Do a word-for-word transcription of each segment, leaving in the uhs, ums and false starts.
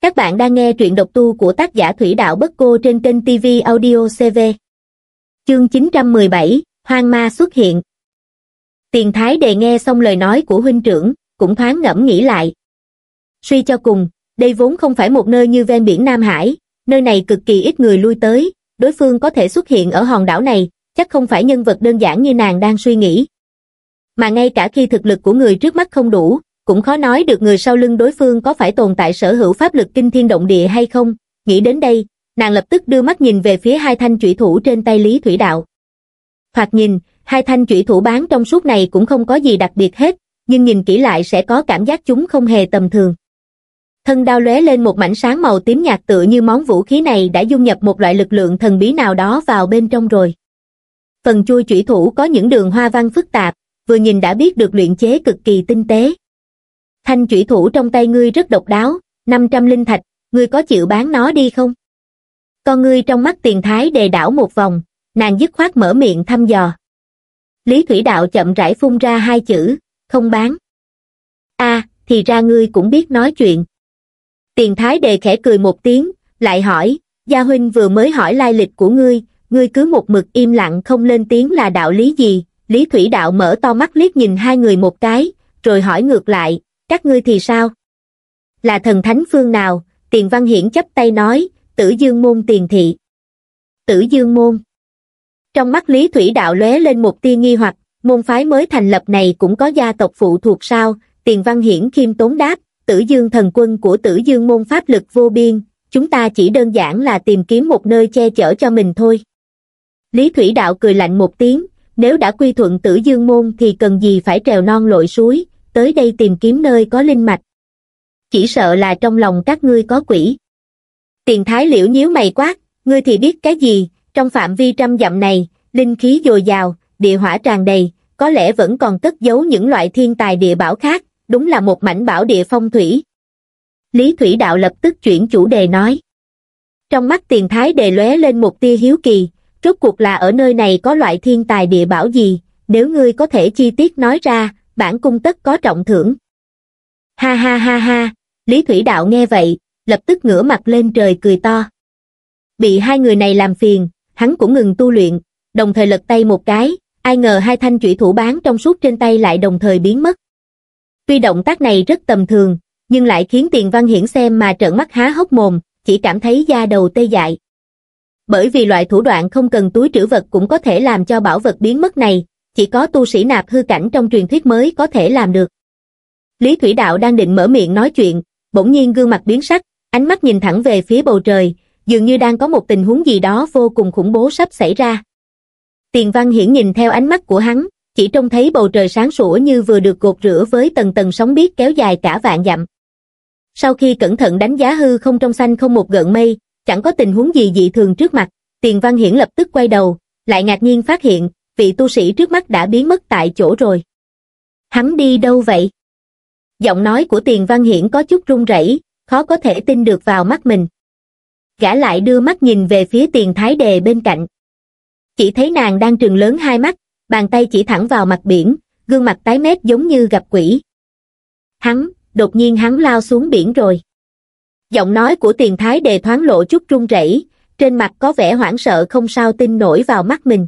Các bạn đang nghe truyện độc tu của tác giả Thủy Đạo Bất Cô trên kênh ti vi Audio xê vê. Chương chín trăm mười bảy, Hoang Ma xuất hiện. Tiền Thái Đề nghe xong lời nói của huynh trưởng, cũng thoáng ngẫm nghĩ lại. Suy cho cùng, đây vốn không phải một nơi như ven biển Nam Hải, nơi này cực kỳ ít người lui tới, đối phương có thể xuất hiện ở hòn đảo này, chắc không phải nhân vật đơn giản như nàng đang suy nghĩ. Mà ngay cả khi thực lực của người trước mắt không đủ, cũng khó nói được người sau lưng đối phương có phải tồn tại sở hữu pháp lực kinh thiên động địa hay không. Nghĩ đến đây, nàng lập tức đưa mắt nhìn về phía hai thanh chủy thủ trên tay Lý Thủy Đạo. Thoạt nhìn, hai thanh chủy thủ bán trong suốt này cũng không có gì đặc biệt hết, nhưng nhìn kỹ lại sẽ có cảm giác chúng không hề tầm thường. Thân đao lóe lên một mảnh sáng màu tím nhạt, tựa như món vũ khí này đã dung nhập một loại lực lượng thần bí nào đó vào bên trong rồi. Phần chuôi chủy thủ có những đường hoa văn phức tạp, vừa nhìn đã biết được luyện chế cực kỳ tinh tế. Thanh chủy thủ trong tay ngươi rất độc đáo, năm trăm linh thạch, ngươi có chịu bán nó đi không? Con ngươi trong mắt Tiền Thái Đề đảo một vòng, nàng dứt khoát mở miệng thăm dò. Lý Thủy Đạo chậm rãi phun ra hai chữ, không bán. A, à, thì ra ngươi cũng biết nói chuyện. Tiền Thái Đề khẽ cười một tiếng, lại hỏi, gia huynh vừa mới hỏi lai lịch của ngươi, ngươi cứ một mực im lặng không lên tiếng là đạo lý gì? Lý Thủy Đạo mở to mắt liếc nhìn hai người một cái, rồi hỏi ngược lại, các ngươi thì sao? Là thần thánh phương nào? Tiền Văn Hiển chắp tay nói, Tử Dương môn Tiền thị. Tử Dương môn. Trong mắt Lý Thủy Đạo lóe lên một tia nghi hoặc, môn phái mới thành lập này cũng có gia tộc phụ thuộc sao? Tiền Văn Hiển khiêm tốn đáp, Tử Dương thần quân của Tử Dương môn pháp lực vô biên, chúng ta chỉ đơn giản là tìm kiếm một nơi che chở cho mình thôi. Lý Thủy Đạo cười lạnh một tiếng, nếu đã quy thuận Tử Dương môn thì cần gì phải trèo non lội suối, tới đây tìm kiếm nơi có linh mạch. Chỉ sợ là trong lòng các ngươi có quỷ. Tiền Thái Liễu nhíu mày quát, ngươi thì biết cái gì? Trong phạm vi trăm dặm này, linh khí dồi dào, địa hỏa tràn đầy, có lẽ vẫn còn cất giấu những loại thiên tài địa bảo khác, đúng là một mảnh bảo địa phong thủy. Lý Thủy Đạo lập tức chuyển chủ đề nói. Trong mắt Tiền Thái Đề lóe lên một tia hiếu kỳ, rốt cuộc là ở nơi này có loại thiên tài địa bảo gì, nếu ngươi có thể chi tiết nói ra, bản cung tất có trọng thưởng. Ha ha ha ha, Lý Thủy Đạo nghe vậy, lập tức ngửa mặt lên trời cười to. Bị hai người này làm phiền, hắn cũng ngừng tu luyện, đồng thời lật tay một cái, ai ngờ hai thanh chủy thủ bán trong suốt trên tay lại đồng thời biến mất. Tuy động tác này rất tầm thường, nhưng lại khiến Tiền Văn Hiển xem mà trợn mắt há hốc mồm, chỉ cảm thấy da đầu tê dại. Bởi vì loại thủ đoạn không cần túi trữ vật cũng có thể làm cho bảo vật biến mất này, chỉ có tu sĩ nạp hư cảnh trong truyền thuyết mới có thể làm được. Lý Thủy Đạo đang định mở miệng nói chuyện, bỗng nhiên gương mặt biến sắc, ánh mắt nhìn thẳng về phía bầu trời, dường như đang có một tình huống gì đó vô cùng khủng bố sắp xảy ra. Tiền Văn Hiển nhìn theo ánh mắt của hắn, chỉ trông thấy bầu trời sáng sủa như vừa được gột rửa với tầng tầng sóng biếc kéo dài cả vạn dặm. Sau khi cẩn thận đánh giá hư không trong xanh không một gợn mây, chẳng có tình huống gì dị thường trước mặt, Tiền Văn Hiển lập tức quay đầu, lại ngạc nhiên phát hiện, vị tu sĩ trước mắt đã biến mất tại chỗ rồi. Hắn đi đâu vậy? Giọng nói của Tiền Văn Hiển có chút run rẩy, khó có thể tin được vào mắt mình. Gã lại đưa mắt nhìn về phía Tiền Thái Đề bên cạnh. Chỉ thấy nàng đang trừng lớn hai mắt, bàn tay chỉ thẳng vào mặt biển, gương mặt tái mét giống như gặp quỷ. Hắn, đột nhiên hắn lao xuống biển rồi. Giọng nói của Tiền Thái Đề thoáng lộ chút run rẩy, trên mặt có vẻ hoảng sợ không sao tin nổi vào mắt mình.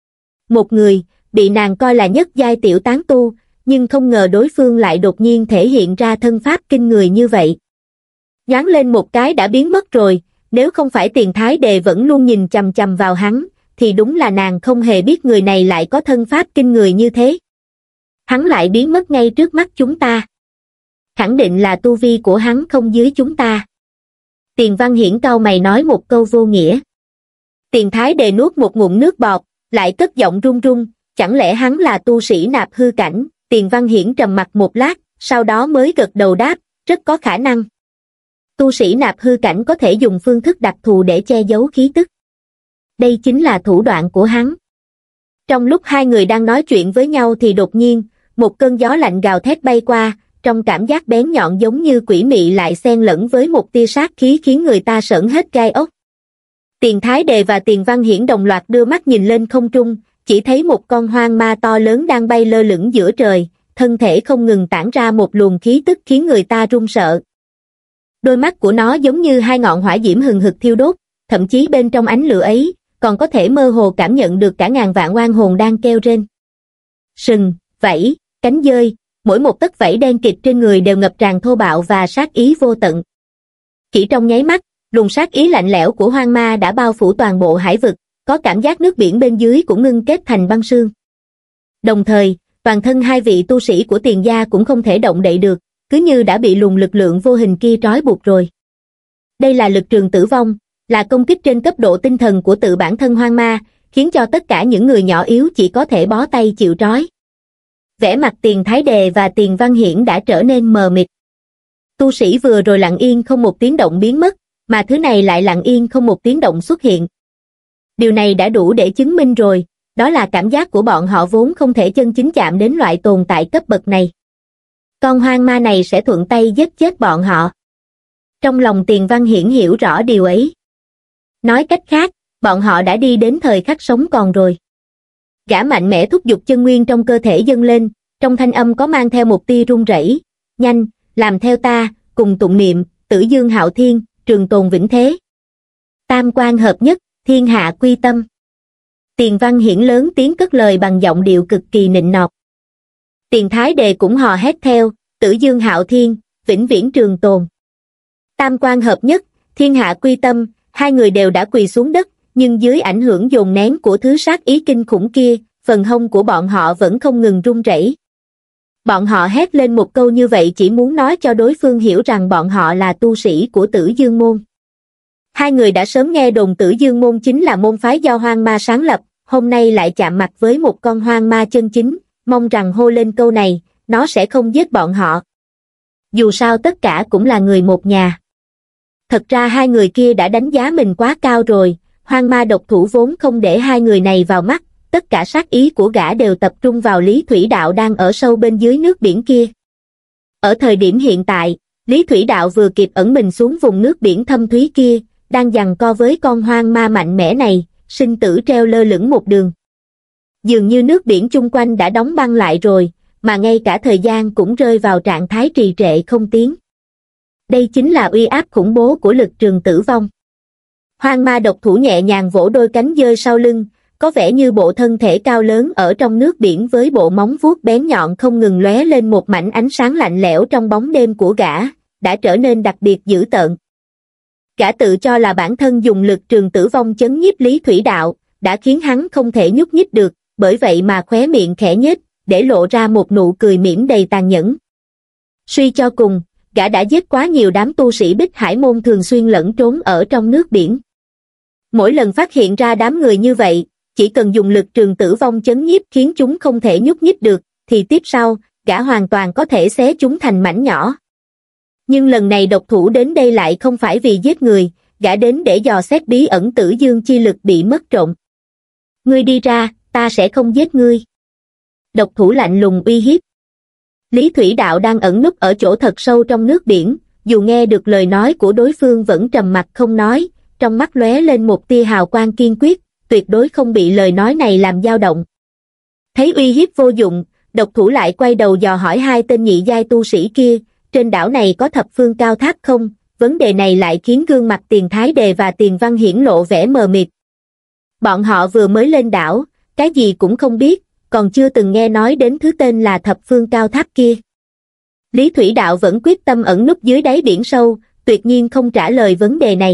Một người, bị nàng coi là nhất giai tiểu tán tu, nhưng không ngờ đối phương lại đột nhiên thể hiện ra thân pháp kinh người như vậy. Nhoáng lên một cái đã biến mất rồi, nếu không phải Tiền Thái Đề vẫn luôn nhìn chằm chằm vào hắn, thì đúng là nàng không hề biết người này lại có thân pháp kinh người như thế. Hắn lại biến mất ngay trước mắt chúng ta. Khẳng định là tu vi của hắn không dưới chúng ta. Tiền Văn Hiển cau mày nói một câu vô nghĩa. Tiền Thái Đề nuốt một ngụm nước bọt, lại cất giọng run run, chẳng lẽ hắn là tu sĩ nạp hư cảnh? Tiền Văn Hiển trầm mặc một lát, sau đó mới gật đầu đáp, rất có khả năng. Tu sĩ nạp hư cảnh có thể dùng phương thức đặc thù để che giấu khí tức. Đây chính là thủ đoạn của hắn. Trong lúc hai người đang nói chuyện với nhau thì đột nhiên, một cơn gió lạnh gào thét bay qua, trong cảm giác bén nhọn giống như quỷ mị lại xen lẫn với một tia sát khí khiến người ta sởn hết gai ốc. Tiền Thái Đề và Tiền Văn Hiển đồng loạt đưa mắt nhìn lên không trung, chỉ thấy một con hoang ma to lớn đang bay lơ lửng giữa trời, thân thể không ngừng tản ra một luồng khí tức khiến người ta run sợ. Đôi mắt của nó giống như hai ngọn hỏa diễm hừng hực thiêu đốt, thậm chí bên trong ánh lửa ấy, còn có thể mơ hồ cảm nhận được cả ngàn vạn oan hồn đang kêu rên. Sừng, vảy, cánh dơi, mỗi một tấc vảy đen kịt trên người đều ngập tràn thô bạo và sát ý vô tận. Chỉ trong nháy mắt, luồng sát ý lạnh lẽo của hoang ma đã bao phủ toàn bộ hải vực, có cảm giác nước biển bên dưới cũng ngưng kết thành băng sương. Đồng thời, toàn thân hai vị tu sĩ của Tiền gia cũng không thể động đậy được, cứ như đã bị luồng lực lượng vô hình kia trói buộc rồi. Đây là lực trường tử vong, là công kích trên cấp độ tinh thần của tự bản thân hoang ma, khiến cho tất cả những người nhỏ yếu chỉ có thể bó tay chịu trói. Vẻ mặt Tiền Thái Đề và Tiền Văn Hiển đã trở nên mờ mịt. Tu sĩ vừa rồi lặng yên không một tiếng động biến mất, mà thứ này lại lặng yên không một tiếng động xuất hiện. Điều này đã đủ để chứng minh rồi, đó là cảm giác của bọn họ vốn không thể chân chính chạm đến loại tồn tại cấp bậc này. Con hoang ma này sẽ thuận tay giết chết bọn họ. Trong lòng Tiền Văn Hiển hiểu rõ điều ấy. Nói cách khác, bọn họ đã đi đến thời khắc sống còn rồi. Gã mạnh mẽ thúc giục chân nguyên trong cơ thể dâng lên, trong thanh âm có mang theo một tia run rẩy. Nhanh, làm theo ta, cùng tụng niệm, Tử Dương Hạo Thiên, trường tồn vĩnh thế. Tam quan hợp nhất, thiên hạ quy tâm. Tiền Văn Hiển lớn tiếng cất lời bằng giọng điệu cực kỳ nịnh nọt. Tiền Thái Đề cũng hò hét theo, Tử Dương Hạo Thiên, vĩnh viễn trường tồn. Tam quan hợp nhất, thiên hạ quy tâm, hai người đều đã quỳ xuống đất, nhưng dưới ảnh hưởng dồn nén của thứ sát ý kinh khủng kia, phần hông của bọn họ vẫn không ngừng run rẩy. Bọn họ hét lên một câu như vậy chỉ muốn nói cho đối phương hiểu rằng bọn họ là tu sĩ của Tử Dương Môn. Hai người đã sớm nghe đồn Tử Dương Môn chính là môn phái do hoang ma sáng lập, hôm nay lại chạm mặt với một con hoang ma chân chính, mong rằng hô lên câu này, nó sẽ không giết bọn họ. Dù sao tất cả cũng là người một nhà. Thật ra hai người kia đã đánh giá mình quá cao rồi, hoang ma độc thủ vốn không để hai người này vào mắt, tất cả sát ý của gã đều tập trung vào Lý Thủy Đạo đang ở sâu bên dưới nước biển kia. Ở thời điểm hiện tại, Lý Thủy Đạo vừa kịp ẩn mình xuống vùng nước biển thâm thúy kia, đang giằng co với con hoang ma mạnh mẽ này, sinh tử treo lơ lửng một đường. Dường như nước biển chung quanh đã đóng băng lại rồi, mà ngay cả thời gian cũng rơi vào trạng thái trì trệ không tiến. Đây chính là uy áp khủng bố của lực trường tử vong. Hoang ma độc thủ nhẹ nhàng vỗ đôi cánh dơi sau lưng, có vẻ như bộ thân thể cao lớn ở trong nước biển với bộ móng vuốt bén nhọn không ngừng lóe lên một mảnh ánh sáng lạnh lẽo trong bóng đêm của gã, đã trở nên đặc biệt dữ tợn. Gã tự cho là bản thân dùng lực trường tử vong chấn nhiếp Lý Thủy Đạo, đã khiến hắn không thể nhúc nhích được, bởi vậy mà khóe miệng khẽ nhếch, để lộ ra một nụ cười mỉm đầy tàn nhẫn. Suy cho cùng, gã đã giết quá nhiều đám tu sĩ Bích Hải Môn thường xuyên lẫn trốn ở trong nước biển. Mỗi lần phát hiện ra đám người như vậy, chỉ cần dùng lực trường tử vong chấn nhiếp khiến chúng không thể nhúc nhích được, thì tiếp sau, gã hoàn toàn có thể xé chúng thành mảnh nhỏ. Nhưng lần này độc thủ đến đây lại không phải vì giết người, gã đến để dò xét bí ẩn Tử Dương chi lực bị mất trộm. Ngươi đi ra, ta sẽ không giết ngươi. Độc thủ lạnh lùng uy hiếp. Lý Thủy Đạo đang ẩn núp ở chỗ thật sâu trong nước biển, dù nghe được lời nói của đối phương vẫn trầm mặc không nói, trong mắt lóe lên một tia hào quang kiên quyết, tuyệt đối không bị lời nói này làm dao động. Thấy uy hiếp vô dụng, độc thủ lại quay đầu dò hỏi hai tên nhị giai tu sĩ kia, trên đảo này có thập phương cao tháp không? Vấn đề này lại khiến gương mặt Tiền Thái Đề và Tiền Văn Hiển lộ vẻ mờ mịt. Bọn họ vừa mới lên đảo, cái gì cũng không biết, còn chưa từng nghe nói đến thứ tên là thập phương cao tháp kia. Lý Thủy Đạo vẫn quyết tâm ẩn núp dưới đáy biển sâu, tuyệt nhiên không trả lời vấn đề này.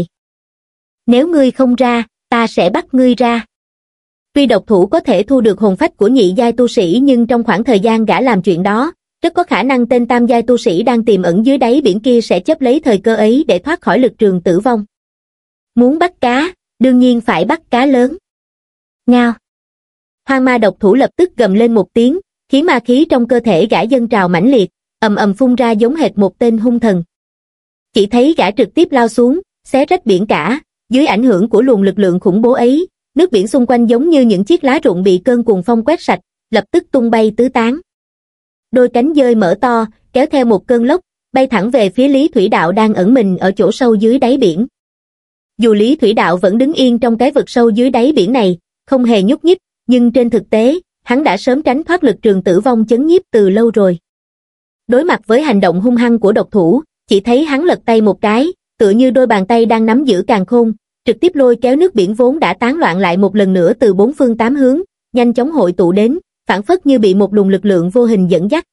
Nếu ngươi không ra, ta sẽ bắt ngươi ra. Tuy độc thủ có thể thu được hồn phách của nhị giai tu sĩ nhưng trong khoảng thời gian gã làm chuyện đó, rất có khả năng tên tam giai tu sĩ đang tiềm ẩn dưới đáy biển kia sẽ chấp lấy thời cơ ấy để thoát khỏi lực trường tử vong. Muốn bắt cá, đương nhiên phải bắt cá lớn. Ngao. Hoang ma độc thủ lập tức gầm lên một tiếng, khí ma khí trong cơ thể gã dâng trào mãnh liệt, ầm ầm phun ra giống hệt một tên hung thần. Chỉ thấy gã trực tiếp lao xuống, xé rách biển cả, dưới ảnh hưởng của luồng lực lượng khủng bố ấy, nước biển xung quanh giống như những chiếc lá rụng bị cơn cuồng phong quét sạch, lập tức tung bay tứ tán. Đôi cánh dơi mở to, kéo theo một cơn lốc, bay thẳng về phía Lý Thủy Đạo đang ẩn mình ở chỗ sâu dưới đáy biển. Dù Lý Thủy Đạo vẫn đứng yên trong cái vực sâu dưới đáy biển này, không hề nhúc nhích, nhưng trên thực tế, hắn đã sớm tránh thoát lực trường tử vong chấn nhiếp từ lâu rồi. Đối mặt với hành động hung hăng của độc thủ, Chỉ thấy hắn lật tay một cái, tựa như đôi bàn tay đang nắm giữ càn khôn, trực tiếp lôi kéo nước biển vốn đã tán loạn lại một lần nữa từ bốn phương tám hướng, nhanh chóng hội tụ đến, phảng phất như bị một luồng lực lượng vô hình dẫn dắt.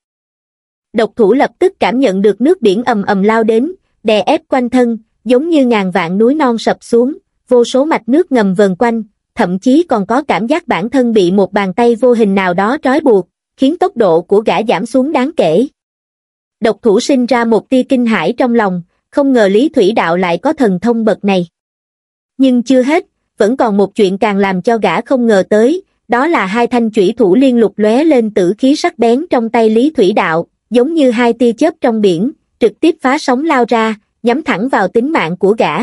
Độc thủ lập tức cảm nhận được nước biển ầm ầm lao đến, đè ép quanh thân, giống như ngàn vạn núi non sập xuống, vô số mạch nước ngầm vần quanh, thậm chí còn có cảm giác bản thân bị một bàn tay vô hình nào đó trói buộc, khiến tốc độ của gã giảm xuống đáng kể. Độc thủ sinh ra một tia kinh hãi trong lòng, không ngờ Lý Thủy Đạo lại có thần thông bậc này. Nhưng chưa hết, vẫn còn một chuyện càng làm cho gã không ngờ tới, đó là hai thanh chủy thủ liên lục lóe lên tử khí sắc bén trong tay Lý Thủy Đạo, giống như hai tia chớp trong biển, trực tiếp phá sóng lao ra, nhắm thẳng vào tính mạng của gã.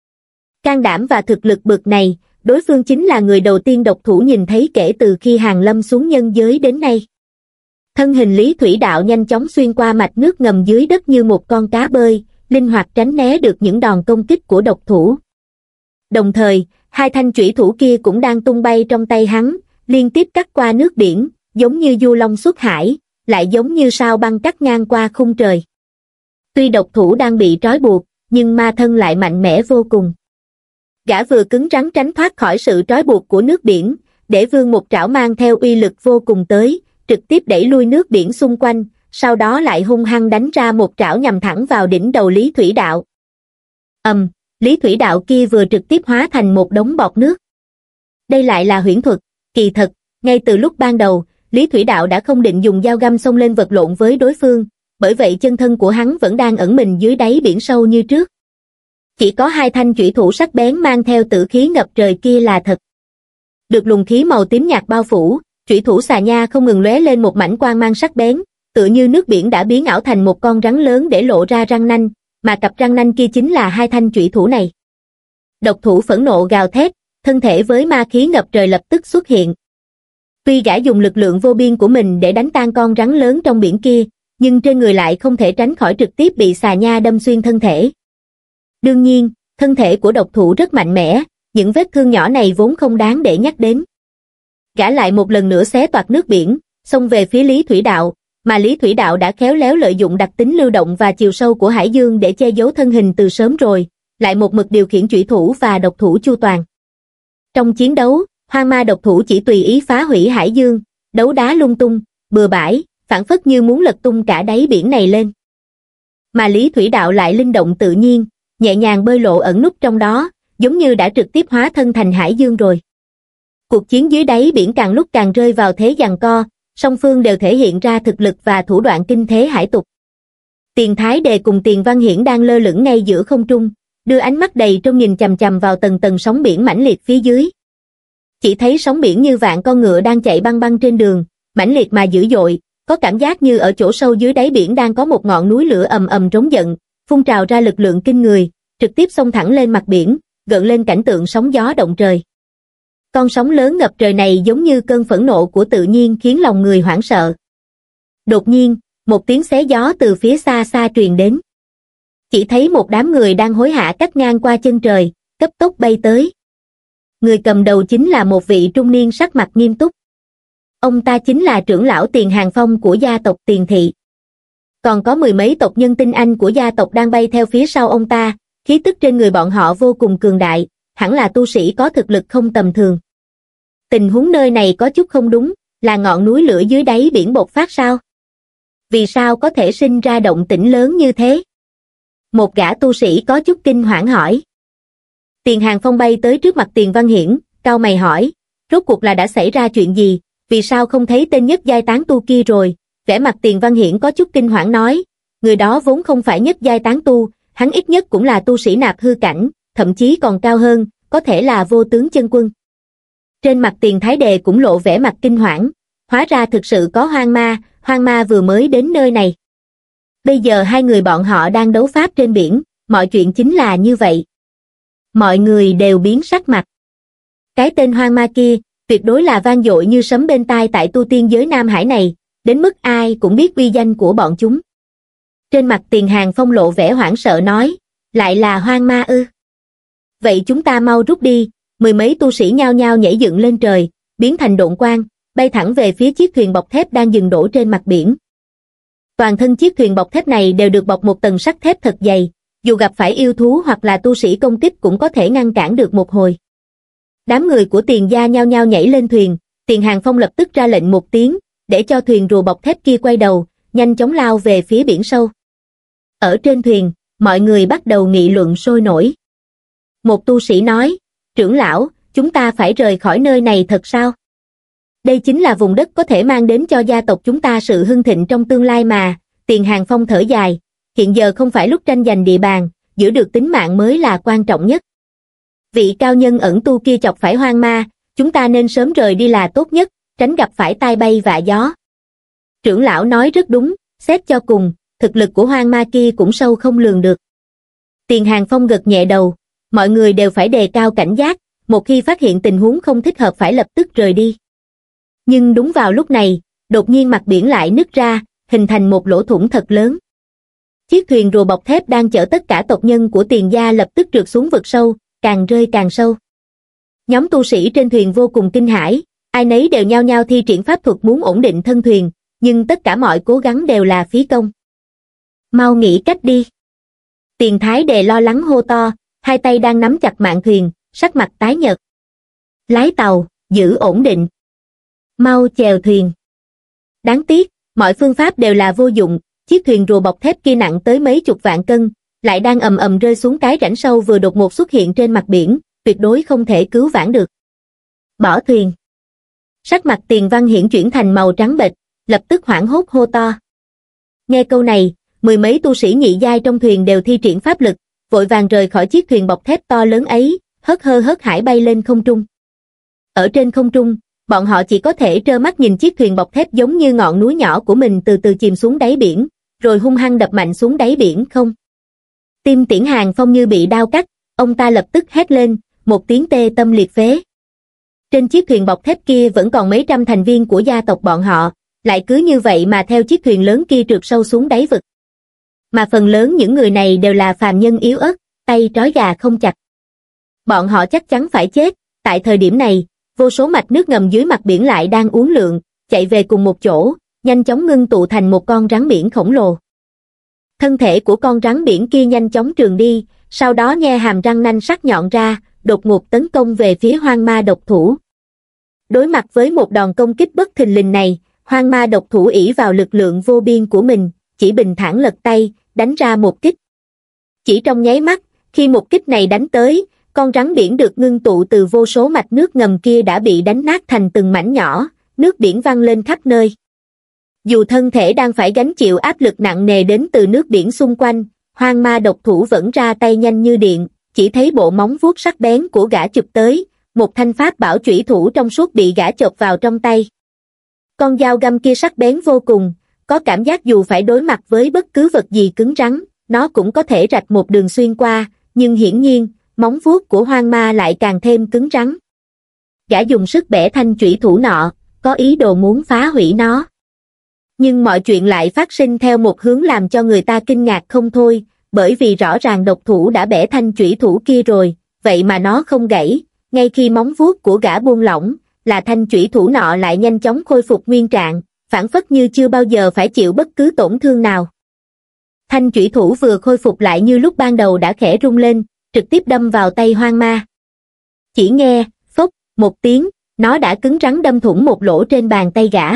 Can đảm và thực lực bậc này, đối phương chính là người đầu tiên độc thủ nhìn thấy kể từ khi Hàn Lâm xuống nhân giới đến nay. Thân hình Lý Thủy Đạo nhanh chóng xuyên qua mạch nước ngầm dưới đất như một con cá bơi, linh hoạt tránh né được những đòn công kích của độc thủ. Đồng thời, hai thanh chủy thủ kia cũng đang tung bay trong tay hắn, liên tiếp cắt qua nước biển, giống như du long xuất hải, lại giống như sao băng cắt ngang qua khung trời. Tuy độc thủ đang bị trói buộc, nhưng ma thân lại mạnh mẽ vô cùng. Gã vừa cứng rắn tránh thoát khỏi sự trói buộc của nước biển, để vươn một trảo mang theo uy lực vô cùng tới, trực tiếp đẩy lui nước biển xung quanh, sau đó lại hung hăng đánh ra một trảo nhằm thẳng vào đỉnh đầu Lý Thủy Đạo. Ầm, um, Lý Thủy Đạo kia vừa trực tiếp hóa thành một đống bọt nước. Đây lại là huyễn thuật, kỳ thật, ngay từ lúc ban đầu, Lý Thủy Đạo đã không định dùng dao găm xông lên vật lộn với đối phương, bởi vậy chân thân của hắn vẫn đang ẩn mình dưới đáy biển sâu như trước. Chỉ có hai thanh chủy thủ sắc bén mang theo tử khí ngập trời kia là thật. Được luồng khí màu tím nhạt bao phủ, chủy thủ xà nha không ngừng lóe lên một mảnh quang mang sắc bén, tựa như nước biển đã biến ảo thành một con rắn lớn để lộ ra răng nanh, mà cặp răng nanh kia chính là hai thanh chủy thủ này. Độc thủ phẫn nộ gào thét, thân thể với ma khí ngập trời lập tức xuất hiện. Tuy gã dùng lực lượng vô biên của mình để đánh tan con rắn lớn trong biển kia, nhưng trên người lại không thể tránh khỏi trực tiếp bị xà nha đâm xuyên thân thể. Đương nhiên, thân thể của độc thủ rất mạnh mẽ, những vết thương nhỏ này vốn không đáng để nhắc đến. Gã lại một lần nữa xé toạc nước biển, xông về phía Lý Thủy Đạo, mà Lý Thủy Đạo đã khéo léo lợi dụng đặc tính lưu động và chiều sâu của hải dương để che giấu thân hình từ sớm rồi, lại một mực điều khiển chủy thủ và độc thủ chu toàn. Trong chiến đấu, Hoang Ma độc thủ chỉ tùy ý phá hủy hải dương, đấu đá lung tung, bừa bãi, phảng phất như muốn lật tung cả đáy biển này lên. Mà Lý Thủy Đạo lại linh động tự nhiên, nhẹ nhàng bơi lộ ẩn núp trong đó, giống như đã trực tiếp hóa thân thành hải dương rồi. Cuộc chiến dưới đáy biển càng lúc càng rơi vào thế giằng co, song phương đều thể hiện ra thực lực và thủ đoạn kinh thế hải tục. Tiền Thái Đề cùng Tiền Văn Hiển đang lơ lửng ngay giữa không trung, đưa ánh mắt đầy trông nhìn chằm chằm vào tầng tầng sóng biển mãnh liệt phía dưới. Chỉ thấy sóng biển như vạn con ngựa đang chạy băng băng trên đường, mãnh liệt mà dữ dội, có cảm giác như ở chỗ sâu dưới đáy biển đang có một ngọn núi lửa ầm ầm rống giận, phun trào ra lực lượng kinh người, trực tiếp xông thẳng lên mặt biển, gợn lên cảnh tượng sóng gió động trời. Con sóng lớn ngập trời này giống như cơn phẫn nộ của tự nhiên khiến lòng người hoảng sợ. Đột nhiên, một tiếng xé gió từ phía xa xa truyền đến. Chỉ thấy một đám người đang hối hả cắt ngang qua chân trời, cấp tốc bay tới. Người cầm đầu chính là một vị trung niên sắc mặt nghiêm túc. Ông ta chính là trưởng lão Tiền Hàng Phong của gia tộc Tiền Thị. Còn có mười mấy tộc nhân tinh anh của gia tộc đang bay theo phía sau ông ta, khí tức trên người bọn họ vô cùng cường đại, hẳn là tu sĩ có thực lực không tầm thường. Tình huống nơi này có chút không đúng, là ngọn núi lửa dưới đáy biển bộc phát sao? Vì sao có thể sinh ra động tĩnh lớn như thế? Một gã tu sĩ có chút kinh hoảng hỏi. Tiền Hàng Phong bay tới trước mặt Tiền Văn Hiển, cau mày hỏi, rốt cuộc là đã xảy ra chuyện gì, vì sao không thấy tên nhất giai tán tu kia rồi? Vẻ mặt Tiền Văn Hiển có chút kinh hoảng nói, người đó vốn không phải nhất giai tán tu, hắn ít nhất cũng là tu sĩ nạp hư cảnh, thậm chí còn cao hơn, có thể là vô tướng chân quân. Trên mặt Tiền Thái Đề cũng lộ vẻ mặt kinh hoảng, hóa ra thực sự có hoang ma, hoang ma vừa mới đến nơi này. Bây giờ hai người bọn họ đang đấu pháp trên biển, mọi chuyện chính là như vậy. Mọi người đều biến sắc mặt. Cái tên hoang ma kia, tuyệt đối là vang dội như sấm bên tai tại tu tiên giới Nam Hải này, đến mức ai cũng biết uy danh của bọn chúng. Trên mặt Tiền Hàng Phong lộ vẻ hoảng sợ nói, lại là hoang ma ư? Vậy chúng ta mau rút đi. Mười mấy tu sĩ nhao nhao nhảy dựng lên trời, biến thành độn quang, bay thẳng về phía chiếc thuyền bọc thép đang dừng đổ trên mặt biển. Toàn thân chiếc thuyền bọc thép này đều được bọc một tầng sắt thép thật dày, dù gặp phải yêu thú hoặc là tu sĩ công kích cũng có thể ngăn cản được một hồi. Đám người của Tiền gia nhao nhao nhảy lên thuyền, Tiền Hàng Phong lập tức ra lệnh một tiếng, để cho thuyền rùa bọc thép kia quay đầu, nhanh chóng lao về phía biển sâu. Ở trên thuyền, mọi người bắt đầu nghị luận sôi nổi. Một tu sĩ nói, trưởng lão, chúng ta phải rời khỏi nơi này thật sao? Đây chính là vùng đất có thể mang đến cho gia tộc chúng ta sự hưng thịnh trong tương lai mà. Tiền Hàng Phong thở dài, hiện giờ không phải lúc tranh giành địa bàn, giữ được tính mạng mới là quan trọng nhất. Vị cao nhân ẩn tu kia chọc phải hoang ma, chúng ta nên sớm rời đi là tốt nhất, tránh gặp phải tai bay vạ gió. Trưởng lão nói rất đúng, xét cho cùng, thực lực của hoang ma kia cũng sâu không lường được. Tiền Hàng Phong gật nhẹ đầu, mọi người đều phải đề cao cảnh giác, một khi phát hiện tình huống không thích hợp phải lập tức rời đi. Nhưng đúng vào lúc này, đột nhiên mặt biển lại nứt ra, hình thành một lỗ thủng thật lớn. Chiếc thuyền rùa bọc thép đang chở tất cả tộc nhân của Tiền gia lập tức trượt xuống vực sâu, càng rơi càng sâu. Nhóm tu sĩ trên thuyền vô cùng kinh hãi, ai nấy đều nhao nhao thi triển pháp thuật muốn ổn định thân thuyền, nhưng tất cả mọi cố gắng đều là phí công. Mau nghĩ cách đi. Tiền Thái Đề lo lắng hô to, hai tay đang nắm chặt mạn thuyền, sắc mặt tái nhợt. Lái tàu, giữ ổn định. Mau chèo thuyền. Đáng tiếc, mọi phương pháp đều là vô dụng, chiếc thuyền rùa bọc thép kia nặng tới mấy chục vạn cân, lại đang ầm ầm rơi xuống cái rãnh sâu vừa đột ngột xuất hiện trên mặt biển, tuyệt đối không thể cứu vãn được. Bỏ thuyền. Sắc mặt Tiền Văn Hiển chuyển thành màu trắng bệch, lập tức hoảng hốt hô to. Nghe câu này, mười mấy tu sĩ nhị giai trong thuyền đều thi triển pháp lực, vội vàng rời khỏi chiếc thuyền bọc thép to lớn ấy, hớt hơ hớt hải bay lên không trung. Ở trên không trung, bọn họ chỉ có thể trơ mắt nhìn chiếc thuyền bọc thép giống như ngọn núi nhỏ của mình từ từ chìm xuống đáy biển, rồi hung hăng đập mạnh xuống đáy biển không. Tim Tiễn Hàng Phong như bị đao cắt, ông ta lập tức hét lên, một tiếng tê tâm liệt phế. Trên chiếc thuyền bọc thép kia vẫn còn mấy trăm thành viên của gia tộc bọn họ, lại cứ như vậy mà theo chiếc thuyền lớn kia trượt sâu xuống đáy vực. Mà phần lớn những người này đều là phàm nhân yếu ớt, tay trói gà không chặt. Bọn họ chắc chắn phải chết, tại thời điểm này, vô số mạch nước ngầm dưới mặt biển lại đang uốn lượn, chạy về cùng một chỗ, nhanh chóng ngưng tụ thành một con rắn biển khổng lồ. Thân thể của con rắn biển kia nhanh chóng trườn đi, sau đó nhe hàm răng nanh sắc nhọn ra, đột ngột tấn công về phía hoang ma độc thủ. Đối mặt với một đòn công kích bất thình lình này, hoang ma độc thủ ỷ vào lực lượng vô biên của mình, chỉ bình thản lật tay, đánh ra một kích. Chỉ trong nháy mắt, khi một kích này đánh tới, con rắn biển được ngưng tụ từ vô số mạch nước ngầm kia đã bị đánh nát thành từng mảnh nhỏ, nước biển văng lên khắp nơi. Dù thân thể đang phải gánh chịu áp lực nặng nề đến từ nước biển xung quanh, hoang ma độc thủ vẫn ra tay nhanh như điện, chỉ thấy bộ móng vuốt sắc bén của gã chụp tới, một thanh pháp bảo chủy thủ trong suốt bị gã chộp vào trong tay. Con dao găm kia sắc bén vô cùng, có cảm giác dù phải đối mặt với bất cứ vật gì cứng rắn, nó cũng có thể rạch một đường xuyên qua, nhưng hiển nhiên, móng vuốt của hoang ma lại càng thêm cứng rắn. Gã dùng sức bẻ thanh chủy thủ nọ, có ý đồ muốn phá hủy nó. Nhưng mọi chuyện lại phát sinh theo một hướng làm cho người ta kinh ngạc không thôi, bởi vì rõ ràng độc thủ đã bẻ thanh chủy thủ kia rồi, vậy mà nó không gãy, ngay khi móng vuốt của gã buông lỏng, là thanh chủy thủ nọ lại nhanh chóng khôi phục nguyên trạng, phảng phất như chưa bao giờ phải chịu bất cứ tổn thương nào. Thanh chủy thủ vừa khôi phục lại như lúc ban đầu đã khẽ rung lên, trực tiếp đâm vào tay hoang ma. Chỉ nghe, phốc, một tiếng, nó đã cứng rắn đâm thủng một lỗ trên bàn tay gã.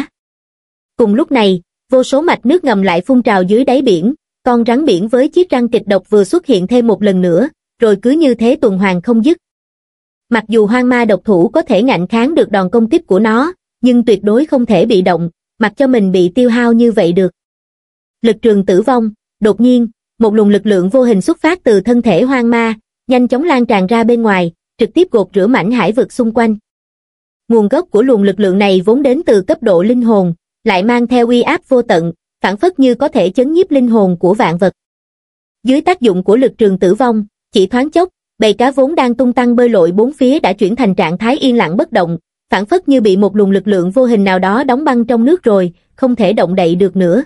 Cùng lúc này, vô số mạch nước ngầm lại phun trào dưới đáy biển, con rắn biển với chiếc răng kịch độc vừa xuất hiện thêm một lần nữa, rồi cứ như thế tuần hoàn không dứt. Mặc dù hoang ma độc thủ có thể ngạnh kháng được đòn công kích của nó, nhưng tuyệt đối không thể bị động, mặc cho mình bị tiêu hao như vậy được. Lực trường tử vong, đột nhiên, một luồng lực lượng vô hình xuất phát từ thân thể hoang ma, nhanh chóng lan tràn ra bên ngoài, trực tiếp gột rửa mảnh hải vực xung quanh. Nguồn gốc của luồng lực lượng này vốn đến từ cấp độ linh hồn, lại mang theo uy áp vô tận, phảng phất như có thể chấn nhiếp linh hồn của vạn vật. Dưới tác dụng của lực trường tử vong, chỉ thoáng chốc, bầy cá vốn đang tung tăng bơi lội bốn phía đã chuyển thành trạng thái yên lặng bất động, phảng phất như bị một luồng lực lượng vô hình nào đó đóng băng trong nước rồi, không thể động đậy được nữa.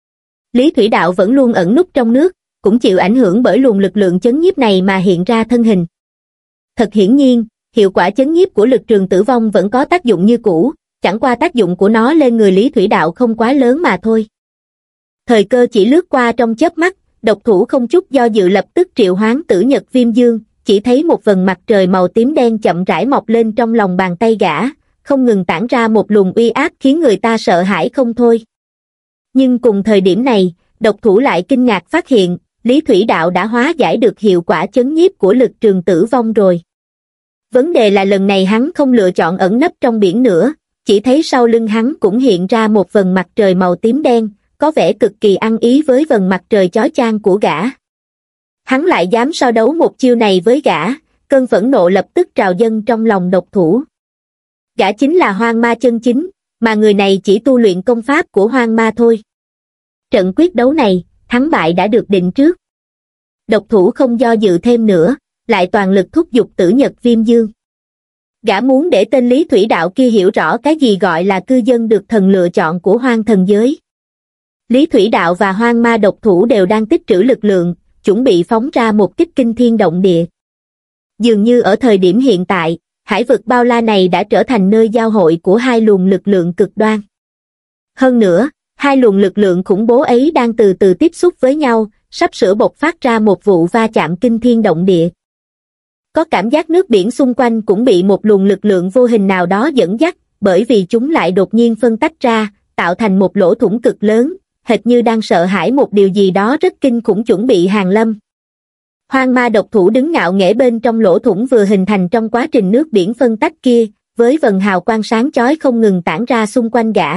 Lý Thủy Đạo vẫn luôn ẩn núp trong nước, cũng chịu ảnh hưởng bởi luồng lực lượng chấn nhiếp này mà hiện ra thân hình. Thật hiển nhiên, hiệu quả chấn nhiếp của lực trường tử vong vẫn có tác dụng như cũ, chẳng qua tác dụng của nó lên người Lý Thủy Đạo không quá lớn mà thôi. Thời cơ chỉ lướt qua trong chớp mắt, độc thủ không chút do dự lập tức triệu hoán Tử Nhật Viêm Dương, chỉ thấy một vầng mặt trời màu tím đen chậm rãi mọc lên trong lòng bàn tay gã, không ngừng tản ra một luồng uy áp khiến người ta sợ hãi không thôi. Nhưng cùng thời điểm này, độc thủ lại kinh ngạc phát hiện, Lý Thủy Đạo đã hóa giải được hiệu quả chấn nhiếp của lực trường tử vong rồi. Vấn đề là lần này hắn không lựa chọn ẩn nấp trong biển nữa, chỉ thấy sau lưng hắn cũng hiện ra một vầng mặt trời màu tím đen, có vẻ cực kỳ ăn ý với vầng mặt trời chói chang của gã. Hắn lại dám so đấu một chiêu này với gã, cơn phẫn nộ lập tức trào dâng trong lòng độc thủ. Gã chính là hoang ma chân chính, mà người này chỉ tu luyện công pháp của hoang ma thôi. Trận quyết đấu này, thắng bại đã được định trước. Độc thủ không do dự thêm nữa, lại toàn lực thúc giục Tử Nhật Viêm Dương. Gã muốn để tên Lý Thủy Đạo kia hiểu rõ cái gì gọi là cư dân được thần lựa chọn của hoang thần giới. Lý Thủy Đạo và hoang ma độc thủ đều đang tích trữ lực lượng, chuẩn bị phóng ra một kích kinh thiên động địa. Dường như ở thời điểm hiện tại, hải vực bao la này đã trở thành nơi giao hội của hai luồng lực lượng cực đoan. Hơn nữa, hai luồng lực lượng khủng bố ấy đang từ từ tiếp xúc với nhau, sắp sửa bộc phát ra một vụ va chạm kinh thiên động địa. Có cảm giác nước biển xung quanh cũng bị một luồng lực lượng vô hình nào đó dẫn dắt, bởi vì chúng lại đột nhiên phân tách ra, tạo thành một lỗ thủng cực lớn, hệt như đang sợ hãi một điều gì đó rất kinh khủng chuẩn bị hàng lâm. Hoang ma độc thủ đứng ngạo nghễ bên trong lỗ thủng vừa hình thành trong quá trình nước biển phân tách kia, với vầng hào quang sáng chói không ngừng tản ra xung quanh gã.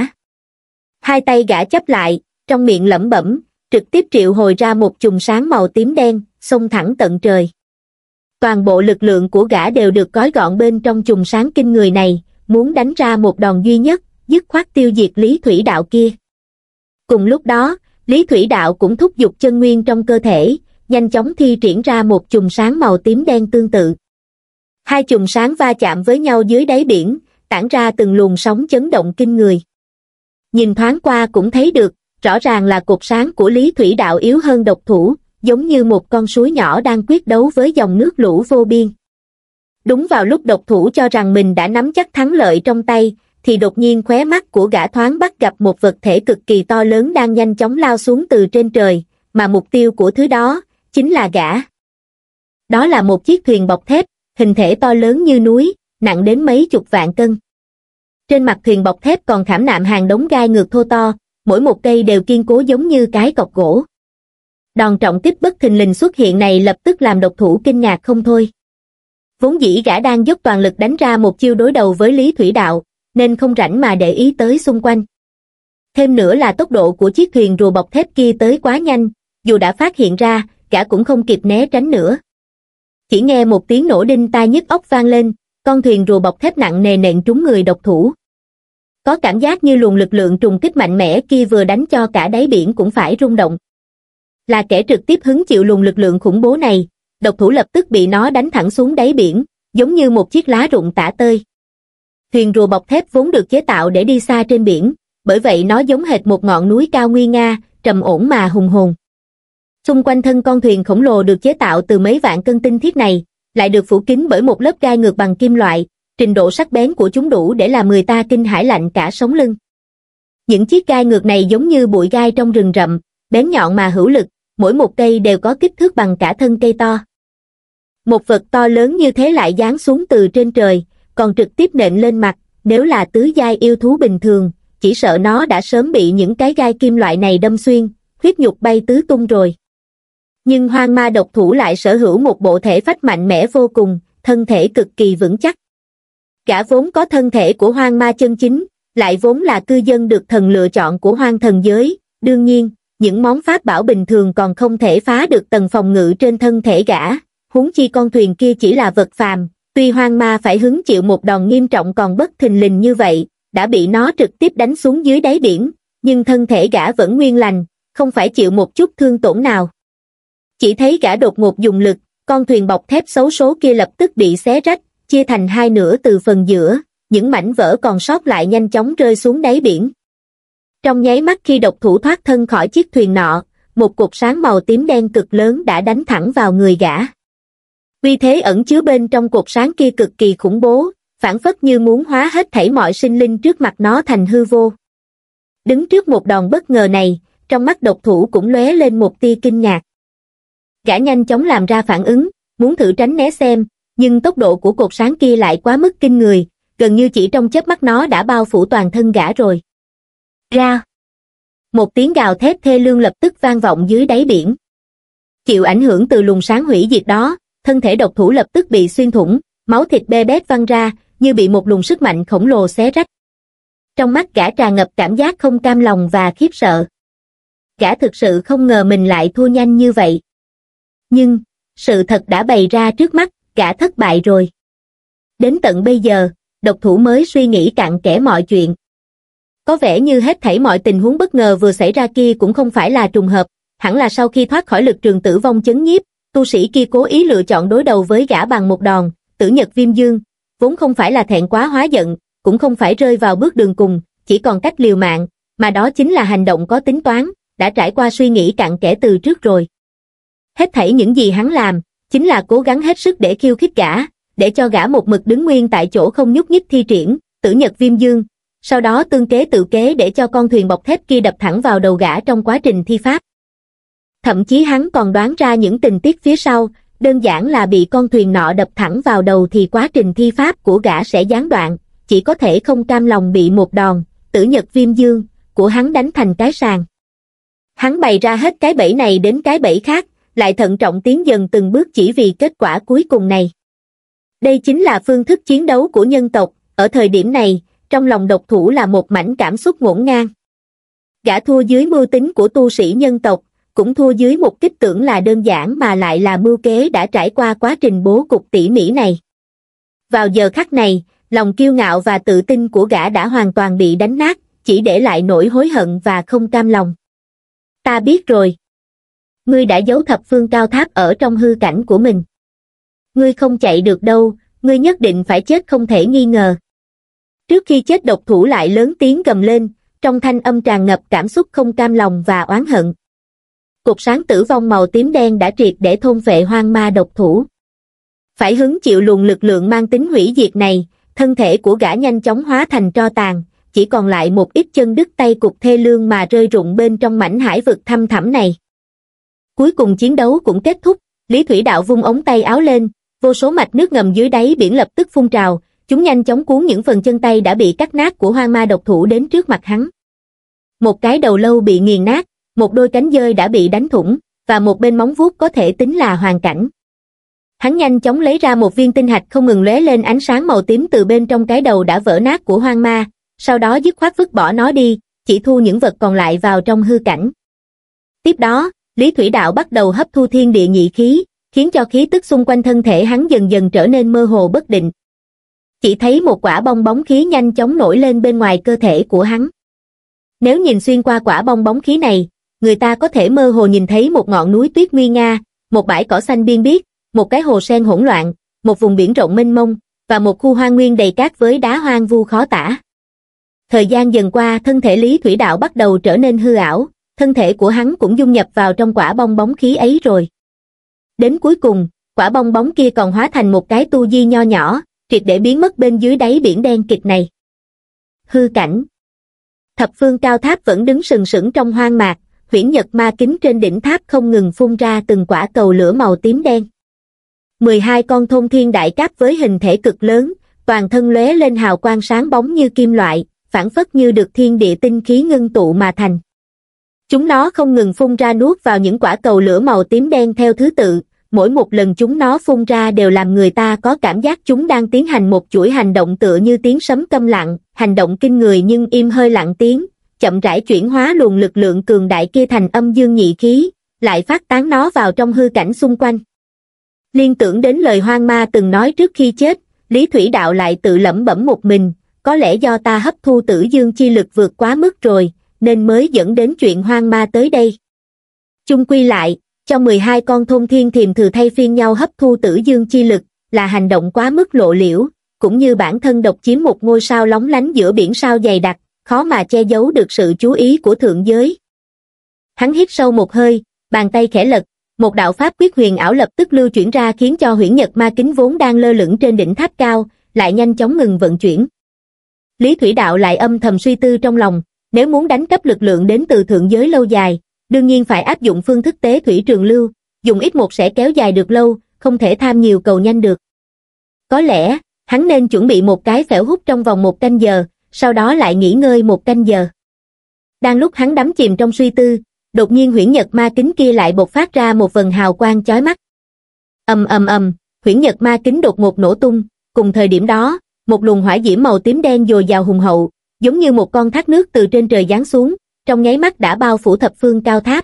Hai tay gã chắp lại, trong miệng lẩm bẩm, trực tiếp triệu hồi ra một chùm sáng màu tím đen, xông thẳng tận trời. Toàn bộ lực lượng của gã đều được gói gọn bên trong chùm sáng kinh người này, muốn đánh ra một đòn duy nhất, dứt khoát tiêu diệt Lý Thủy Đạo kia. Cùng lúc đó, Lý Thủy Đạo cũng thúc giục chân nguyên trong cơ thể, nhanh chóng thi triển ra một chùm sáng màu tím đen tương tự. Hai chùm sáng va chạm với nhau dưới đáy biển, tản ra từng luồng sóng chấn động kinh người. Nhìn thoáng qua cũng thấy được, rõ ràng là cột sáng của Lý Thủy Đạo yếu hơn độc thủ, giống như một con suối nhỏ đang quyết đấu với dòng nước lũ vô biên. Đúng vào lúc độc thủ cho rằng mình đã nắm chắc thắng lợi trong tay, thì đột nhiên khóe mắt của gã thoáng bắt gặp một vật thể cực kỳ to lớn đang nhanh chóng lao xuống từ trên trời, mà mục tiêu của thứ đó chính là gã. Đó là một chiếc thuyền bọc thép, hình thể to lớn như núi, nặng đến mấy chục vạn cân. Trên mặt thuyền bọc thép còn khảm nạm hàng đống gai ngược thô to, mỗi một cây đều kiên cố giống như cái cọc gỗ. Đòn trọng kích bất thình lình xuất hiện này lập tức làm độc thủ kinh ngạc không thôi. Vốn dĩ gã đang dốc toàn lực đánh ra một chiêu đối đầu với Lý Thủy Đạo, nên không rảnh mà để ý tới xung quanh. Thêm nữa là tốc độ của chiếc thuyền rùa bọc thép kia tới quá nhanh, dù đã phát hiện ra, gã cũng không kịp né tránh nữa. Chỉ nghe một tiếng nổ đinh tai nhức óc vang lên, con thuyền rùa bọc thép nặng nề nện trúng người độc thủ. Có cảm giác như luồng lực lượng trùng kích mạnh mẽ kia vừa đánh cho cả đáy biển cũng phải rung động. Là kẻ trực tiếp hứng chịu luồng lực lượng khủng bố này, độc thủ lập tức bị nó đánh thẳng xuống đáy biển, giống như một chiếc lá rụng tả tơi. Thuyền rùa bọc thép vốn được chế tạo để đi xa trên biển, bởi vậy nó giống hệt một ngọn núi cao nguy nga, trầm ổn mà hùng hồn. Xung quanh thân con thuyền khổng lồ được chế tạo từ mấy vạn cân tinh thiết này, lại được phủ kín bởi một lớp gai ngược bằng kim loại, trình độ sắc bén của chúng đủ để làm người ta kinh hãi lạnh cả sống lưng. Những chiếc gai ngược này giống như bụi gai trong rừng rậm, bén nhọn mà hữu lực, mỗi một cây đều có kích thước bằng cả thân cây to. Một vật to lớn như thế lại giáng xuống từ trên trời, còn trực tiếp nện lên mặt, nếu là tứ giai yêu thú bình thường, chỉ sợ nó đã sớm bị những cái gai kim loại này đâm xuyên, huyết nhục bay tứ tung rồi. Nhưng hoang ma độc thủ lại sở hữu một bộ thể phách mạnh mẽ vô cùng, thân thể cực kỳ vững chắc. Gã vốn có thân thể của hoang ma chân chính, lại vốn là cư dân được thần lựa chọn của hoang thần giới, đương nhiên, những món pháp bảo bình thường còn không thể phá được tầng phòng ngự trên thân thể gã, huống chi con thuyền kia chỉ là vật phàm, tuy hoang ma phải hứng chịu một đòn nghiêm trọng còn bất thình lình như vậy, đã bị nó trực tiếp đánh xuống dưới đáy biển, nhưng thân thể gã vẫn nguyên lành, không phải chịu một chút thương tổn nào. Chỉ thấy gã đột ngột dùng lực, con thuyền bọc thép xấu số kia lập tức bị xé rách, chia thành hai nửa từ phần giữa, những mảnh vỡ còn sót lại nhanh chóng rơi xuống đáy biển. Trong nháy mắt khi độc thủ thoát thân khỏi chiếc thuyền nọ, một cột sáng màu tím đen cực lớn đã đánh thẳng vào người gã. Uy thế ẩn chứa bên trong cột sáng kia cực kỳ khủng bố, phảng phất như muốn hóa hết thảy mọi sinh linh trước mặt nó thành hư vô. Đứng trước một đòn bất ngờ này, trong mắt độc thủ cũng lóe lên một tia kinh ngạc. Gã nhanh chóng làm ra phản ứng, muốn thử tránh né xem, nhưng tốc độ của cột sáng kia lại quá mức kinh người, gần như chỉ trong chớp mắt nó đã bao phủ toàn thân gã rồi. Ra! Một tiếng gào thét thê lương lập tức vang vọng dưới đáy biển. Chịu ảnh hưởng từ luồng sáng hủy diệt đó, thân thể độc thủ lập tức bị xuyên thủng, máu thịt be bét văng ra, như bị một luồng sức mạnh khổng lồ xé rách. Trong mắt gã tràn ngập cảm giác không cam lòng và khiếp sợ. Gã thực sự không ngờ mình lại thua nhanh như vậy. Nhưng, sự thật đã bày ra trước mắt, gã thất bại rồi. Đến tận bây giờ, độc thủ mới suy nghĩ cặn kẽ mọi chuyện. Có vẻ như hết thảy mọi tình huống bất ngờ vừa xảy ra kia cũng không phải là trùng hợp, hẳn là sau khi thoát khỏi lực trường tử vong chấn nhiếp, tu sĩ kia cố ý lựa chọn đối đầu với gã bằng một đòn. Tử Nhật Viêm Dương, vốn không phải là thẹn quá hóa giận, cũng không phải rơi vào bước đường cùng, chỉ còn cách liều mạng, mà đó chính là hành động có tính toán, đã trải qua suy nghĩ cặn kẽ từ trước rồi. Hết thảy những gì hắn làm, chính là cố gắng hết sức để khiêu khích gã, để cho gã một mực đứng nguyên tại chỗ không nhúc nhích thi triển Tử Nhật Viêm Dương, sau đó tương kế tự kế để cho con thuyền bọc thép kia đập thẳng vào đầu gã trong quá trình thi pháp. Thậm chí hắn còn đoán ra những tình tiết phía sau, đơn giản là bị con thuyền nọ đập thẳng vào đầu thì quá trình thi pháp của gã sẽ gián đoạn, chỉ có thể không cam lòng bị một đòn Tử Nhật Viêm Dương của hắn đánh thành cái sàng. Hắn bày ra hết cái bẫy này đến cái bẫy khác, lại thận trọng tiến dần từng bước chỉ vì kết quả cuối cùng này. Đây chính là phương thức chiến đấu của nhân tộc, ở thời điểm này, trong lòng độc thủ là một mảnh cảm xúc ngổn ngang. Gã thua dưới mưu tính của tu sĩ nhân tộc, cũng thua dưới một kích tưởng là đơn giản mà lại là mưu kế đã trải qua quá trình bố cục tỉ mỉ này. Vào giờ khắc này, lòng kiêu ngạo và tự tin của gã đã hoàn toàn bị đánh nát, chỉ để lại nỗi hối hận và không cam lòng. Ta biết rồi. Ngươi đã giấu thập phương cao tháp ở trong hư cảnh của mình. Ngươi không chạy được đâu, ngươi nhất định phải chết không thể nghi ngờ. Trước khi chết độc thủ lại lớn tiếng gầm lên, trong thanh âm tràn ngập cảm xúc không cam lòng và oán hận. Cột sáng tử vong màu tím đen đã triệt để thôn phệ hoang ma độc thủ. Phải hứng chịu luồng lực lượng mang tính hủy diệt này, thân thể của gã nhanh chóng hóa thành tro tàn, chỉ còn lại một ít chân đứt tay cục thê lương mà rơi rụng bên trong mảnh hải vực thăm thẳm này. Cuối cùng chiến đấu cũng kết thúc, Lý Thủy Đạo vung ống tay áo lên, vô số mạch nước ngầm dưới đáy biển lập tức phun trào, chúng nhanh chóng cuốn những phần chân tay đã bị cắt nát của hoang ma độc thủ đến trước mặt hắn. Một cái đầu lâu bị nghiền nát, một đôi cánh dơi đã bị đánh thủng, và một bên móng vuốt có thể tính là hoàn cảnh. Hắn nhanh chóng lấy ra một viên tinh hạch không ngừng lóe lên ánh sáng màu tím từ bên trong cái đầu đã vỡ nát của hoang ma, sau đó dứt khoát vứt bỏ nó đi, chỉ thu những vật còn lại vào trong hư cảnh. Tiếp đó, Lý Thủy Đạo bắt đầu hấp thu thiên địa nhị khí, khiến cho khí tức xung quanh thân thể hắn dần dần trở nên mơ hồ bất định. Chỉ thấy một quả bong bóng khí nhanh chóng nổi lên bên ngoài cơ thể của hắn. Nếu nhìn xuyên qua quả bong bóng khí này, người ta có thể mơ hồ nhìn thấy một ngọn núi tuyết nguy nga, một bãi cỏ xanh biên biếc, một cái hồ sen hỗn loạn, một vùng biển rộng mênh mông, và một khu hoang nguyên đầy cát với đá hoang vu khó tả. Thời gian dần qua, thân thể Lý Thủy Đạo bắt đầu trở nên hư ảo, thân thể của hắn cũng dung nhập vào trong quả bong bóng khí ấy rồi. Đến cuối cùng, quả bong bóng kia còn hóa thành một cái tu di nho nhỏ, triệt để biến mất bên dưới đáy biển đen kịt này. Hư cảnh. Thập phương cao tháp vẫn đứng sừng sững trong hoang mạc, huyễn nhật ma kính trên đỉnh tháp không ngừng phun ra từng quả cầu lửa màu tím đen. mười hai con thôn thiên đại cáp với hình thể cực lớn, toàn thân lóe lên hào quang sáng bóng như kim loại, phảng phất như được thiên địa tinh khí ngưng tụ mà thành. Chúng nó không ngừng phun ra nuốt vào những quả cầu lửa màu tím đen theo thứ tự, mỗi một lần chúng nó phun ra đều làm người ta có cảm giác chúng đang tiến hành một chuỗi hành động tựa như tiếng sấm câm lặng, hành động kinh người nhưng im hơi lặng tiếng, chậm rãi chuyển hóa luồng lực lượng cường đại kia thành âm dương nhị khí, lại phát tán nó vào trong hư cảnh xung quanh. Liên tưởng đến lời hoang ma từng nói trước khi chết, Lý Thủy Đạo lại tự lẩm bẩm một mình, có lẽ do ta hấp thu tử dương chi lực vượt quá mức rồi, nên mới dẫn đến chuyện hoang ma tới đây. Chung quy lại, cho mười hai con thôn thiên thiềm thử thay phiên nhau hấp thu tử dương chi lực, là hành động quá mức lộ liễu, cũng như bản thân độc chiếm một ngôi sao lóng lánh giữa biển sao dày đặc, khó mà che giấu được sự chú ý của thượng giới. Hắn hít sâu một hơi, bàn tay khẽ lật, một đạo pháp quyết huyền ảo lập tức lưu chuyển ra khiến cho huyễn nhật ma kính vốn đang lơ lửng trên đỉnh tháp cao, lại nhanh chóng ngừng vận chuyển. Lý Thủy Đạo lại âm thầm suy tư trong lòng, Nếu muốn đánh cắp lực lượng đến từ thượng giới lâu dài, đương nhiên phải áp dụng phương thức tế thủy trường lưu, dùng ít một sẽ kéo dài được lâu, không thể tham nhiều cầu nhanh được. Có lẽ, hắn nên chuẩn bị một cái phễu hút trong vòng một canh giờ, sau đó lại nghỉ ngơi một canh giờ. Đang lúc hắn đắm chìm trong suy tư, đột nhiên huyễn nhật ma kính kia lại bộc phát ra một vần hào quang chói mắt. Ầm ầm ầm, huyễn nhật ma kính đột ngột nổ tung, cùng thời điểm đó, một luồng hỏa diễm màu tím đen dồi dào hùng hậu, giống như một con thác nước từ trên trời giáng xuống, trong nháy mắt đã bao phủ thập phương cao tháp.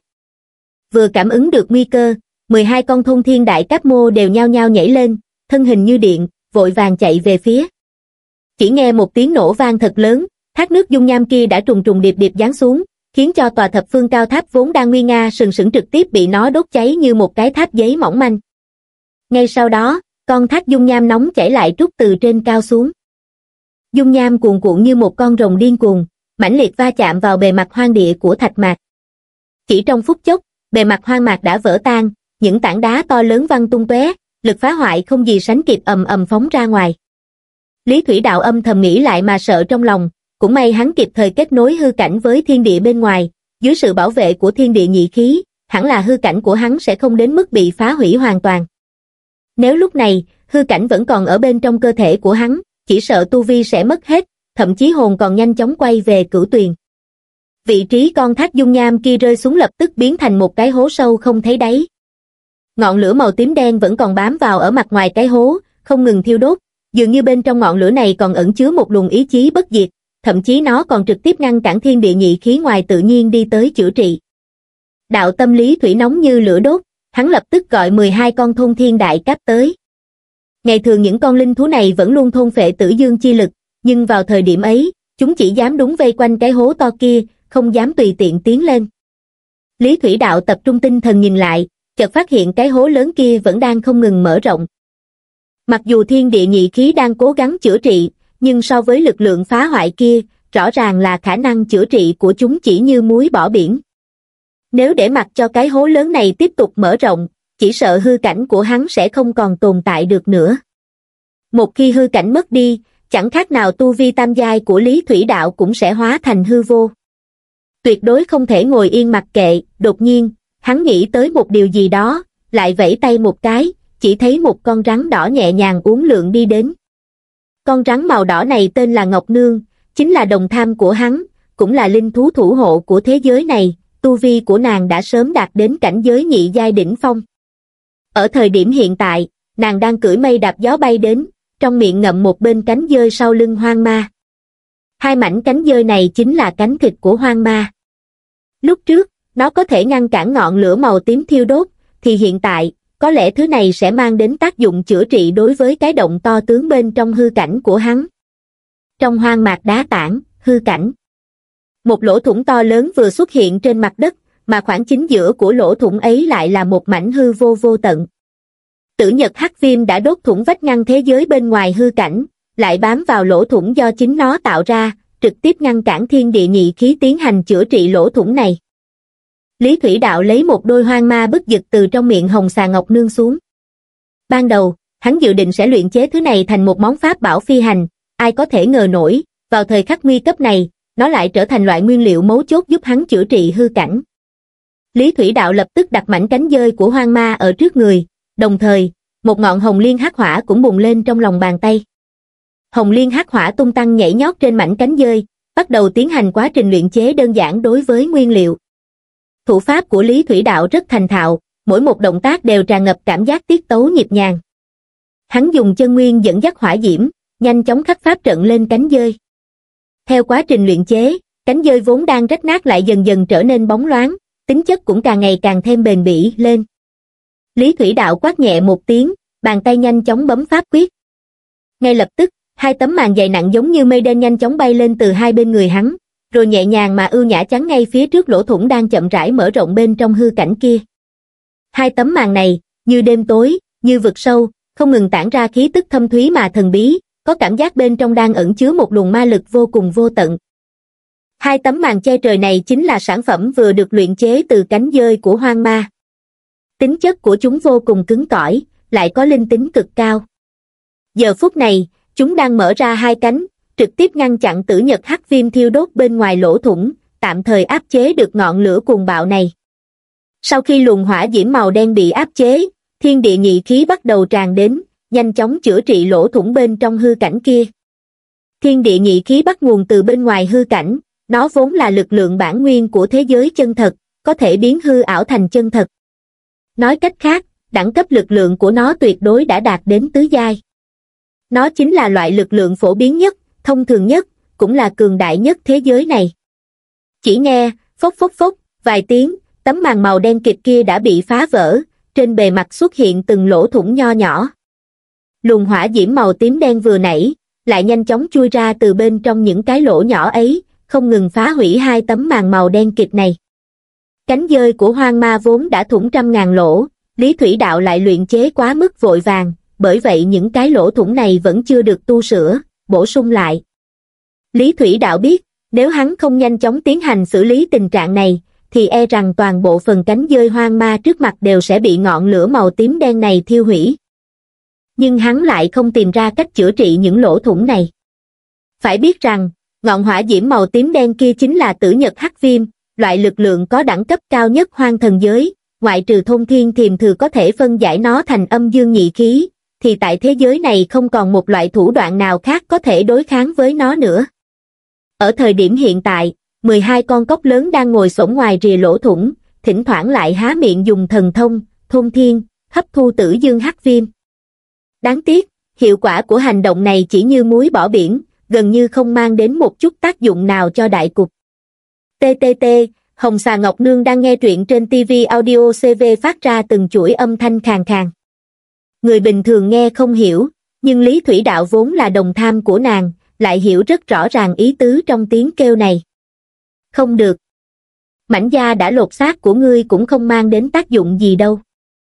Vừa cảm ứng được nguy cơ, mười hai con thôn thiên đại cáp mô đều nhao nhao nhảy lên, thân hình như điện, vội vàng chạy về phía. Chỉ nghe một tiếng nổ vang thật lớn, thác nước dung nham kia đã trùng trùng điệp điệp giáng xuống, khiến cho tòa thập phương cao tháp vốn đang nguy nga sừng sững trực tiếp bị nó đốt cháy như một cái tháp giấy mỏng manh. Ngay sau đó, con thác dung nham nóng chảy lại trút từ trên cao xuống. Dung nham cuồn cuộn như một con rồng điên cuồng, mãnh liệt va chạm vào bề mặt hoang địa của thạch mạc. Chỉ trong phút chốc, bề mặt hoang mạc đã vỡ tan, những tảng đá to lớn văng tung tóe, lực phá hoại không gì sánh kịp ầm ầm phóng ra ngoài. Lý Thủy Đạo âm thầm nghĩ lại mà sợ trong lòng, cũng may hắn kịp thời kết nối hư cảnh với thiên địa bên ngoài, dưới sự bảo vệ của thiên địa nhị khí, hẳn là hư cảnh của hắn sẽ không đến mức bị phá hủy hoàn toàn. Nếu lúc này, hư cảnh vẫn còn ở bên trong cơ thể của hắn, chỉ sợ tu vi sẽ mất hết, thậm chí hồn còn nhanh chóng quay về cửu tuyền. Vị trí con thác dung nham kia rơi xuống lập tức biến thành một cái hố sâu không thấy đáy. Ngọn lửa màu tím đen vẫn còn bám vào ở mặt ngoài cái hố, không ngừng thiêu đốt, dường như bên trong ngọn lửa này còn ẩn chứa một luồng ý chí bất diệt, thậm chí nó còn trực tiếp ngăn cản thiên địa nhị khí ngoài tự nhiên đi tới chữa trị. Đạo tâm lý thủy nóng như lửa đốt, hắn lập tức gọi mười hai con thôn thiên đại cáp tới. Ngày thường những con linh thú này vẫn luôn thôn phệ tử dương chi lực, nhưng vào thời điểm ấy, chúng chỉ dám đúng vây quanh cái hố to kia, không dám tùy tiện tiến lên. Lý Thủy Đạo tập trung tinh thần nhìn lại, chợt phát hiện cái hố lớn kia vẫn đang không ngừng mở rộng. Mặc dù thiên địa nhị khí đang cố gắng chữa trị, nhưng so với lực lượng phá hoại kia, rõ ràng là khả năng chữa trị của chúng chỉ như muối bỏ biển. Nếu để mặc cho cái hố lớn này tiếp tục mở rộng, chỉ sợ hư cảnh của hắn sẽ không còn tồn tại được nữa. Một khi hư cảnh mất đi, chẳng khác nào tu vi tam giai của Lý Thủy Đạo cũng sẽ hóa thành hư vô. Tuyệt đối không thể ngồi yên mặc kệ, đột nhiên, hắn nghĩ tới một điều gì đó, lại vẫy tay một cái, chỉ thấy một con rắn đỏ nhẹ nhàng uốn lượn đi đến. Con rắn màu đỏ này tên là Ngọc Nương, chính là đồng tham của hắn, cũng là linh thú thủ hộ của thế giới này, tu vi của nàng đã sớm đạt đến cảnh giới nhị giai đỉnh phong. Ở thời điểm hiện tại, nàng đang cưỡi mây đạp gió bay đến, trong miệng ngậm một bên cánh dơi sau lưng hoang ma. Hai mảnh cánh dơi này chính là cánh thịt của hoang ma. Lúc trước, nó có thể ngăn cản ngọn lửa màu tím thiêu đốt, thì hiện tại, có lẽ thứ này sẽ mang đến tác dụng chữa trị đối với cái động to tướng bên trong hư cảnh của hắn. Trong hoang mạc đá tảng, hư cảnh. Một lỗ thủng to lớn vừa xuất hiện trên mặt đất, mà khoảng chính giữa của lỗ thủng ấy lại là một mảnh hư vô vô tận. Tử nhật hắc viêm đã đốt thủng vách ngăn thế giới bên ngoài hư cảnh, lại bám vào lỗ thủng do chính nó tạo ra, trực tiếp ngăn cản thiên địa nhị khí tiến hành chữa trị lỗ thủng này. Lý Thủy Đạo lấy một đôi hoang ma bức giật từ trong miệng hồng xà Ngọc Nương xuống. Ban đầu, hắn dự định sẽ luyện chế thứ này thành một món pháp bảo phi hành, ai có thể ngờ nổi, vào thời khắc nguy cấp này, nó lại trở thành loại nguyên liệu mấu chốt giúp hắn chữa trị hư cảnh. Lý Thủy Đạo lập tức đặt mảnh cánh dơi của hoang ma ở trước người, đồng thời, một ngọn hồng liên hắc hỏa cũng bùng lên trong lòng bàn tay. Hồng liên hắc hỏa tung tăng nhảy nhót trên mảnh cánh dơi, bắt đầu tiến hành quá trình luyện chế đơn giản đối với nguyên liệu. Thủ pháp của Lý Thủy Đạo rất thành thạo, mỗi một động tác đều tràn ngập cảm giác tiết tấu nhịp nhàng. Hắn dùng chân nguyên dẫn dắt hỏa diễm, nhanh chóng khắc pháp trận lên cánh dơi. Theo quá trình luyện chế, cánh dơi vốn đang rách nát lại dần dần trở nên bóng loáng, tính chất cũng càng ngày càng thêm bền bỉ lên. Lý Thủy Đạo quát nhẹ một tiếng, bàn tay nhanh chóng bấm pháp quyết. Ngay lập tức, hai tấm màn dày nặng giống như mây đen nhanh chóng bay lên từ hai bên người hắn, rồi nhẹ nhàng mà ưu nhã chắn ngay phía trước lỗ thủng đang chậm rãi mở rộng bên trong hư cảnh kia. Hai tấm màn này, như đêm tối, như vực sâu, không ngừng tản ra khí tức thâm thúy mà thần bí, có cảm giác bên trong đang ẩn chứa một luồng ma lực vô cùng vô tận. Hai tấm màn che trời này chính là sản phẩm vừa được luyện chế từ cánh dơi của hoang ma. Tính chất của chúng vô cùng cứng cỏi, lại có linh tính cực cao. Giờ phút này, chúng đang mở ra hai cánh, trực tiếp ngăn chặn tử nhật hắc viêm thiêu đốt bên ngoài lỗ thủng, tạm thời áp chế được ngọn lửa cuồng bạo này. Sau khi luồng hỏa diễm màu đen bị áp chế, thiên địa nhị khí bắt đầu tràn đến, nhanh chóng chữa trị lỗ thủng bên trong hư cảnh kia. Thiên địa nhị khí bắt nguồn từ bên ngoài hư cảnh, nó vốn là lực lượng bản nguyên của thế giới chân thật, có thể biến hư ảo thành chân thật. Nói cách khác, đẳng cấp lực lượng của nó tuyệt đối đã đạt đến tứ giai. Nó chính là loại lực lượng phổ biến nhất, thông thường nhất, cũng là cường đại nhất thế giới này. Chỉ nghe, phốc phốc phốc, vài tiếng, tấm màn màu đen kịt kia đã bị phá vỡ, trên bề mặt xuất hiện từng lỗ thủng nho nhỏ. Luồng hỏa diễm màu tím đen vừa nãy, lại nhanh chóng chui ra từ bên trong những cái lỗ nhỏ ấy, không ngừng phá hủy hai tấm màn màu đen kịt này. Cánh dơi của hoang ma vốn đã thủng trăm ngàn lỗ, Lý Thủy Đạo lại luyện chế quá mức vội vàng, bởi vậy những cái lỗ thủng này vẫn chưa được tu sửa, bổ sung lại. Lý Thủy Đạo biết, nếu hắn không nhanh chóng tiến hành xử lý tình trạng này, thì e rằng toàn bộ phần cánh dơi hoang ma trước mặt đều sẽ bị ngọn lửa màu tím đen này thiêu hủy. Nhưng hắn lại không tìm ra cách chữa trị những lỗ thủng này. Phải biết rằng, ngọn hỏa diễm màu tím đen kia chính là tử nhật hắc viêm, loại lực lượng có đẳng cấp cao nhất hoang thần giới, ngoại trừ Thôn Thiên Thiềm Thử có thể phân giải nó thành âm dương nhị khí, thì tại thế giới này không còn một loại thủ đoạn nào khác có thể đối kháng với nó nữa. Ở thời điểm hiện tại, mười hai con cóc lớn đang ngồi xổm ngoài rìa lỗ thủng, thỉnh thoảng lại há miệng dùng thần thông, Thôn Thiên, hấp thu tử dương hắc viêm. Đáng tiếc, hiệu quả của hành động này chỉ như muối bỏ biển, gần như không mang đến một chút tác dụng nào cho đại cục. tê tê tê, Hồng Xà Ngọc Nương đang nghe truyện trên ti vi Audio xê vê phát ra từng chuỗi âm thanh khàn khàn. Người bình thường nghe không hiểu, nhưng Lý Thủy Đạo vốn là đồng tham của nàng, lại hiểu rất rõ ràng ý tứ trong tiếng kêu này. Không được. Mảnh da đã lột xác của ngươi cũng không mang đến tác dụng gì đâu.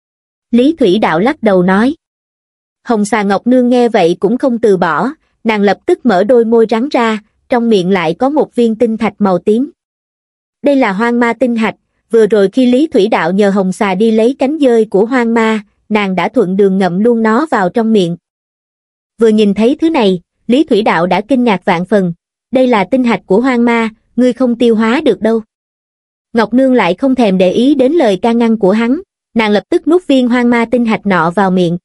Lý Thủy Đạo lắc đầu nói. Hồng Xà Ngọc Nương nghe vậy cũng không từ bỏ, nàng lập tức mở đôi môi rắn ra, trong miệng lại có một viên tinh thạch màu tím. Đây là hoang ma tinh hạch, vừa rồi khi Lý Thủy Đạo nhờ Hồng Xà đi lấy cánh dơi của hoang ma, nàng đã thuận đường ngậm luôn nó vào trong miệng. Vừa nhìn thấy thứ này, Lý Thủy Đạo đã kinh ngạc vạn phần, đây là tinh hạch của hoang ma, ngươi không tiêu hóa được đâu. Ngọc Nương lại không thèm để ý đến lời can ngăn của hắn, nàng lập tức nuốt viên hoang ma tinh hạch nọ vào miệng.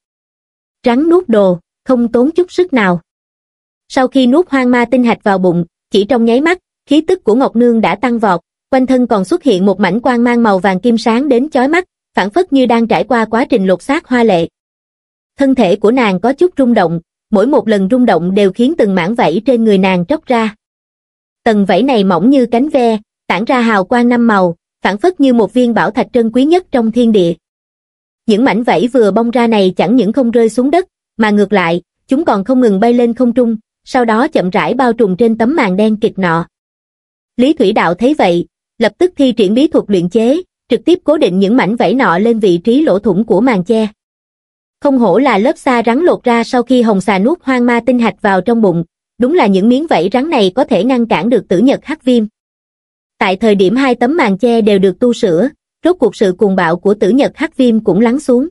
Rắn nuốt đồ, không tốn chút sức nào. Sau khi nuốt hoang ma tinh hạch vào bụng, chỉ trong nháy mắt, khí tức của Ngọc Nương đã tăng vọt, quanh thân còn xuất hiện một mảnh quang mang màu vàng kim sáng đến chói mắt, phảng phất như đang trải qua quá trình lột xác hoa lệ. Thân thể của nàng có chút rung động, mỗi một lần rung động đều khiến từng mảng vảy trên người nàng tróc ra. Tầng vảy này mỏng như cánh ve, tản ra hào quang năm màu, phảng phất như một viên bảo thạch trân quý nhất trong thiên địa. Những mảnh vảy vừa bong ra này chẳng những không rơi xuống đất, mà ngược lại, chúng còn không ngừng bay lên không trung, sau đó chậm rãi bao trùm trên tấm màn đen kịt nọ. Lý Thủy Đạo thấy vậy, lập tức thi triển bí thuật luyện chế, trực tiếp cố định những mảnh vảy nọ lên vị trí lỗ thủng của màn che. Không hổ là lớp da rắn lột ra sau khi Hồng Xà nuốt hoang ma tinh hạch vào trong bụng, đúng là những miếng vảy rắn này có thể ngăn cản được tử nhật hắc viêm. Tại thời điểm hai tấm màn che đều được tu sửa, rốt cuộc sự cuồng bạo của tử nhật hắc viêm cũng lắng xuống.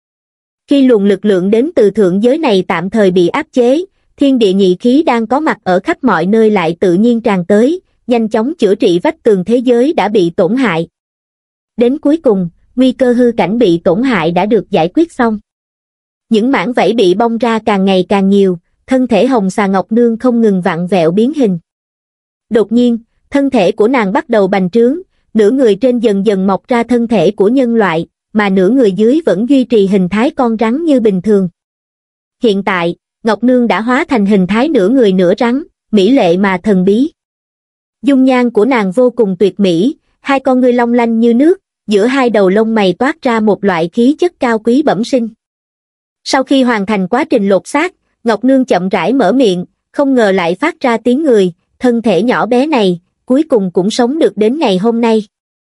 Khi luồng lực lượng đến từ thượng giới này tạm thời bị áp chế, thiên địa nhị khí đang có mặt ở khắp mọi nơi lại tự nhiên tràn tới, nhanh chóng chữa trị vách tường thế giới đã bị tổn hại. Đến cuối cùng, nguy cơ hư cảnh bị tổn hại đã được giải quyết xong. Những mảng vảy bị bong ra càng ngày càng nhiều, thân thể Hồng Xà Ngọc Nương không ngừng vặn vẹo biến hình. Đột nhiên, thân thể của nàng bắt đầu bành trướng, nửa người trên dần dần mọc ra thân thể của nhân loại, mà nửa người dưới vẫn duy trì hình thái con rắn như bình thường. Hiện tại, Ngọc Nương đã hóa thành hình thái nửa người nửa rắn, mỹ lệ mà thần bí. Dung nhan của nàng vô cùng tuyệt mỹ, hai con ngươi long lanh như nước, giữa hai đầu lông mày toát ra một loại khí chất cao quý bẩm sinh. Sau khi hoàn thành quá trình lột xác, Ngọc Nương chậm rãi mở miệng, không ngờ lại phát ra tiếng người, thân thể nhỏ bé này, cuối cùng cũng sống được đến ngày hôm nay.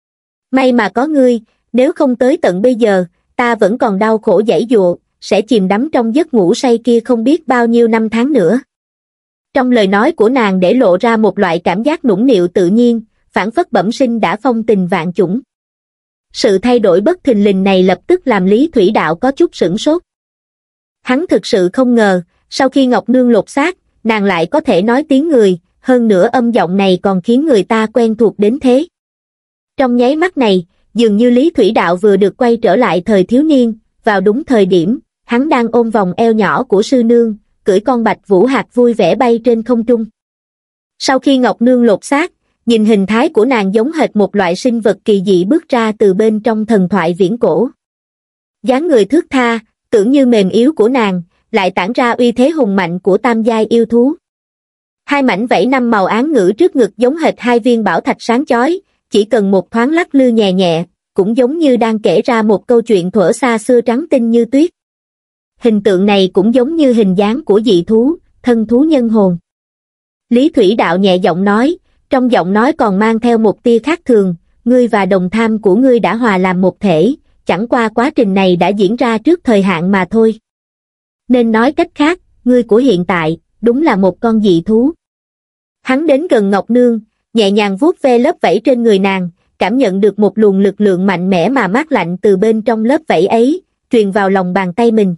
May mà có ngươi, nếu không tới tận bây giờ, ta vẫn còn đau khổ giãy giụa, sẽ chìm đắm trong giấc ngủ say kia không biết bao nhiêu năm tháng nữa. Trong lời nói của nàng để lộ ra một loại cảm giác nũng nịu tự nhiên, phảng phất bẩm sinh đã phong tình vạn chủng. Sự thay đổi bất thình lình này lập tức làm Lý Thủy Đạo có chút sửng sốt. Hắn thực sự không ngờ, sau khi Ngọc Nương lột xác, nàng lại có thể nói tiếng người, hơn nữa âm giọng này còn khiến người ta quen thuộc đến thế. Trong nháy mắt này, dường như Lý Thủy Đạo vừa được quay trở lại thời thiếu niên, vào đúng thời điểm, hắn đang ôm vòng eo nhỏ của sư nương, cưỡi con bạch vũ hạc vui vẻ bay trên không trung. Sau khi Ngọc Nương lột xác, nhìn hình thái của nàng giống hệt một loại sinh vật kỳ dị bước ra từ bên trong thần thoại viễn cổ. Dáng người thướt tha, tưởng như mềm yếu của nàng, lại tản ra uy thế hùng mạnh của tam giai yêu thú. Hai mảnh vảy năm màu án ngữ trước ngực giống hệt hai viên bảo thạch sáng chói, chỉ cần một thoáng lắc lư nhẹ nhẹ, cũng giống như đang kể ra một câu chuyện thuở xa xưa trắng tinh như tuyết. Hình tượng này cũng giống như hình dáng của dị thú, thân thú nhân hồn. Lý Thủy Đạo nhẹ giọng nói, trong giọng nói còn mang theo một tia khác thường, ngươi và đồng tham của ngươi đã hòa làm một thể, chẳng qua quá trình này đã diễn ra trước thời hạn mà thôi. Nên nói cách khác, ngươi của hiện tại, đúng là một con dị thú. Hắn đến gần Ngọc Nương, nhẹ nhàng vuốt ve lớp vảy trên người nàng, cảm nhận được một luồng lực lượng mạnh mẽ mà mát lạnh từ bên trong lớp vảy ấy, truyền vào lòng bàn tay mình.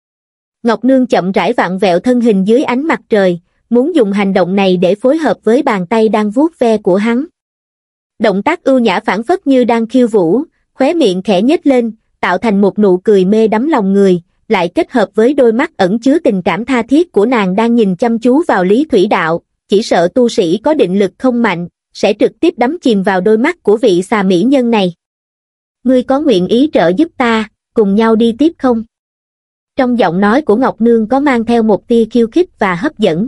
Ngọc Nương chậm rãi vặn vẹo thân hình dưới ánh mặt trời, muốn dùng hành động này để phối hợp với bàn tay đang vuốt ve của hắn. Động tác ưu nhã phảng phất như đang khiêu vũ, khóe miệng khẽ nhếch lên, tạo thành một nụ cười mê đắm lòng người, lại kết hợp với đôi mắt ẩn chứa tình cảm tha thiết của nàng đang nhìn chăm chú vào Lý Thủy Đạo, chỉ sợ tu sĩ có định lực không mạnh, sẽ trực tiếp đắm chìm vào đôi mắt của vị xà mỹ nhân này. Ngươi có nguyện ý trợ giúp ta, cùng nhau đi tiếp không? Trong giọng nói của Ngọc Nương có mang theo một tia khiêu khích và hấp dẫn.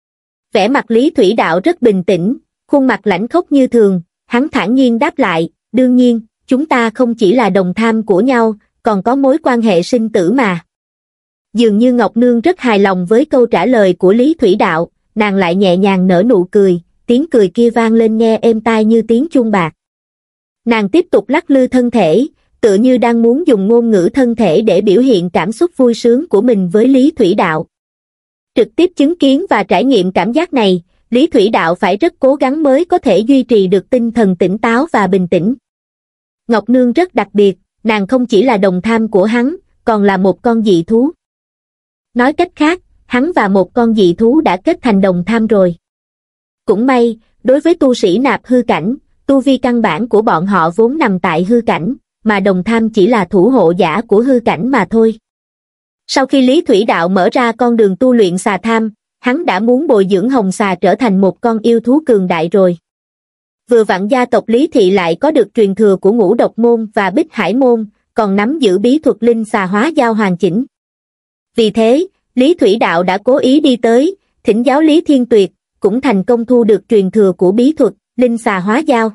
Vẻ mặt Lý Thủy Đạo rất bình tĩnh, khuôn mặt lãnh khốc như thường, hắn thản nhiên đáp lại, đương nhiên, chúng ta không chỉ là đồng tham của nhau, còn có mối quan hệ sinh tử mà. Dường như Ngọc Nương rất hài lòng với câu trả lời của Lý Thủy Đạo, nàng lại nhẹ nhàng nở nụ cười, tiếng cười kia vang lên nghe êm tai như tiếng chuông bạc. Nàng tiếp tục lắc lư thân thể, tựa như đang muốn dùng ngôn ngữ thân thể để biểu hiện cảm xúc vui sướng của mình với Lý Thủy Đạo. Trực tiếp chứng kiến và trải nghiệm cảm giác này, Lý Thủy Đạo phải rất cố gắng mới có thể duy trì được tinh thần tỉnh táo và bình tĩnh. Ngọc Nương rất đặc biệt, nàng không chỉ là đồng tham của hắn, còn là một con dị thú. Nói cách khác, hắn và một con dị thú đã kết thành đồng tham rồi. Cũng may, đối với tu sĩ nạp hư cảnh, tu vi căn bản của bọn họ vốn nằm tại hư cảnh, mà đồng tham chỉ là thủ hộ giả của hư cảnh mà thôi. Sau khi Lý Thủy Đạo mở ra con đường tu luyện xà tham, hắn đã muốn bồi dưỡng hồng xà trở thành một con yêu thú cường đại rồi. Vừa vặn gia tộc Lý Thị lại có được truyền thừa của Ngũ Độc Môn và Bích Hải Môn, còn nắm giữ bí thuật linh xà hóa giao hoàn chỉnh. Vì thế, Lý Thủy Đạo đã cố ý đi tới, thỉnh giáo Lý Thiên Tuyệt, cũng thành công thu được truyền thừa của bí thuật linh xà hóa giao.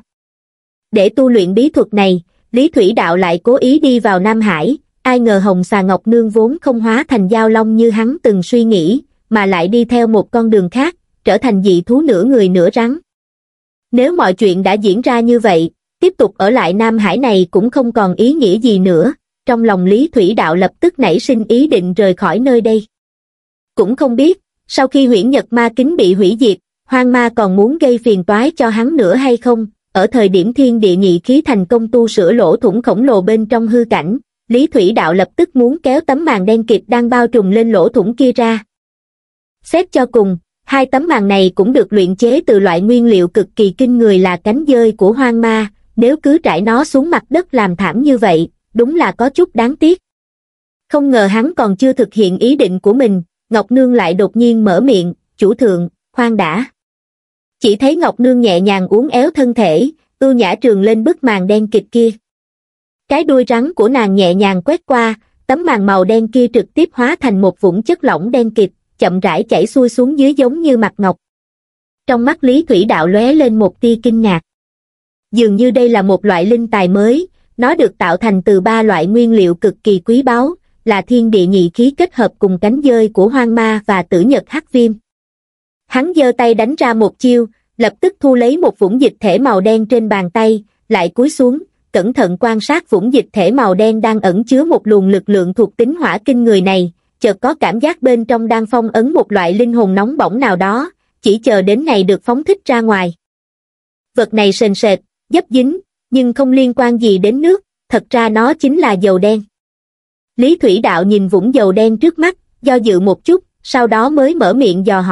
Để tu luyện bí thuật này, Lý Thủy Đạo lại cố ý đi vào Nam Hải, ai ngờ hồng xà Ngọc Nương vốn không hóa thành giao long như hắn từng suy nghĩ, mà lại đi theo một con đường khác, trở thành dị thú nửa người nửa rắn. Nếu mọi chuyện đã diễn ra như vậy, tiếp tục ở lại Nam Hải này cũng không còn ý nghĩa gì nữa, trong lòng Lý Thủy Đạo lập tức nảy sinh ý định rời khỏi nơi đây. Cũng không biết, sau khi huyễn nhật ma kính bị hủy diệt, hoang ma còn muốn gây phiền toái cho hắn nữa hay không? Ở thời điểm thiên địa nhị khí thành công tu sửa lỗ thủng khổng lồ bên trong hư cảnh, Lý Thủy Đạo lập tức muốn kéo tấm màn đen kịt đang bao trùm lên lỗ thủng kia ra. Xét cho cùng, hai tấm màn này cũng được luyện chế từ loại nguyên liệu cực kỳ kinh người là cánh dơi của hoang ma, nếu cứ trải nó xuống mặt đất làm thảm như vậy, đúng là có chút đáng tiếc. Không ngờ hắn còn chưa thực hiện ý định của mình, Ngọc Nương lại đột nhiên mở miệng, chủ thượng, khoan đã. Chỉ thấy Ngọc Nương nhẹ nhàng uốn éo thân thể, ưu nhã trường lên bức màn đen kịt kia. Cái đuôi rắn của nàng nhẹ nhàng quét qua, tấm màn màu đen kia trực tiếp hóa thành một vũng chất lỏng đen kịt, chậm rãi chảy xuôi xuống dưới giống như mặt ngọc. Trong mắt Lý Thủy Đạo lóe lên một tia kinh ngạc. Dường như đây là một loại linh tài mới, nó được tạo thành từ ba loại nguyên liệu cực kỳ quý báu, là thiên địa nhị khí kết hợp cùng cánh dơi của hoang ma và tử nhật hắc viêm. Hắn giơ tay đánh ra một chiêu, lập tức thu lấy một vũng dịch thể màu đen trên bàn tay, lại cúi xuống, cẩn thận quan sát vũng dịch thể màu đen đang ẩn chứa một luồng lực lượng thuộc tính hỏa kinh người này, chợt có cảm giác bên trong đang phong ấn một loại linh hồn nóng bỏng nào đó, chỉ chờ đến ngày được phóng thích ra ngoài. Vật này sền sệt, dấp dính, nhưng không liên quan gì đến nước, thật ra nó chính là dầu đen. Lý Thủy Đạo nhìn vũng dầu đen trước mắt, do dự một chút, sau đó mới mở miệng dò hỏi,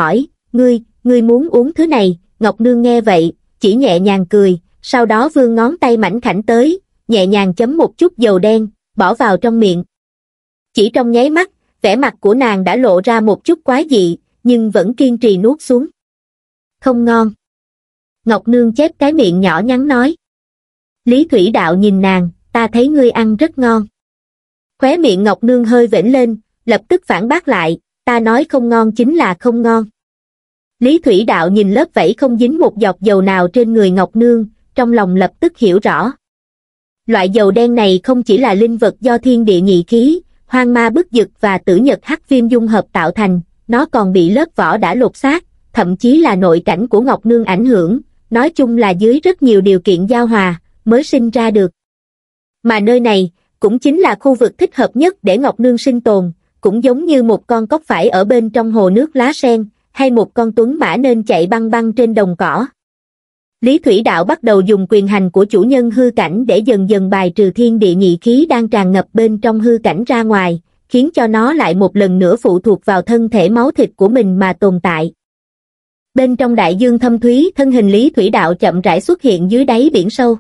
ngươi, ngươi muốn uống thứ này. Ngọc Nương nghe vậy, chỉ nhẹ nhàng cười, sau đó vươn ngón tay mảnh khảnh tới, nhẹ nhàng chấm một chút dầu đen, bỏ vào trong miệng. Chỉ trong nháy mắt, vẻ mặt của nàng đã lộ ra một chút quái dị, nhưng vẫn kiên trì nuốt xuống. Không ngon. Ngọc Nương chép cái miệng nhỏ nhắn nói. Lý Thủy Đạo nhìn nàng, ta thấy ngươi ăn rất ngon. Khóe miệng Ngọc Nương hơi vểnh lên, lập tức phản bác lại, ta nói không ngon chính là không ngon. Lý Thủy Đạo nhìn lớp vảy không dính một giọt dầu nào trên người Ngọc Nương, trong lòng lập tức hiểu rõ. Loại dầu đen này không chỉ là linh vật do thiên địa nhị khí, hoang ma bức dực và tử nhật hắc viêm dung hợp tạo thành, nó còn bị lớp vỏ đã lột xác, thậm chí là nội cảnh của Ngọc Nương ảnh hưởng, nói chung là dưới rất nhiều điều kiện giao hòa, mới sinh ra được. Mà nơi này, cũng chính là khu vực thích hợp nhất để Ngọc Nương sinh tồn, cũng giống như một con cóc phải ở bên trong hồ nước lá sen, hay một con tuấn mã nên chạy băng băng trên đồng cỏ. Lý Thủy Đạo bắt đầu dùng quyền hành của chủ nhân hư cảnh để dần dần bài trừ thiên địa nhị khí đang tràn ngập bên trong hư cảnh ra ngoài, khiến cho nó lại một lần nữa phụ thuộc vào thân thể máu thịt của mình mà tồn tại. Bên trong đại dương thâm thúy, thân hình Lý Thủy Đạo chậm rãi xuất hiện dưới đáy biển sâu.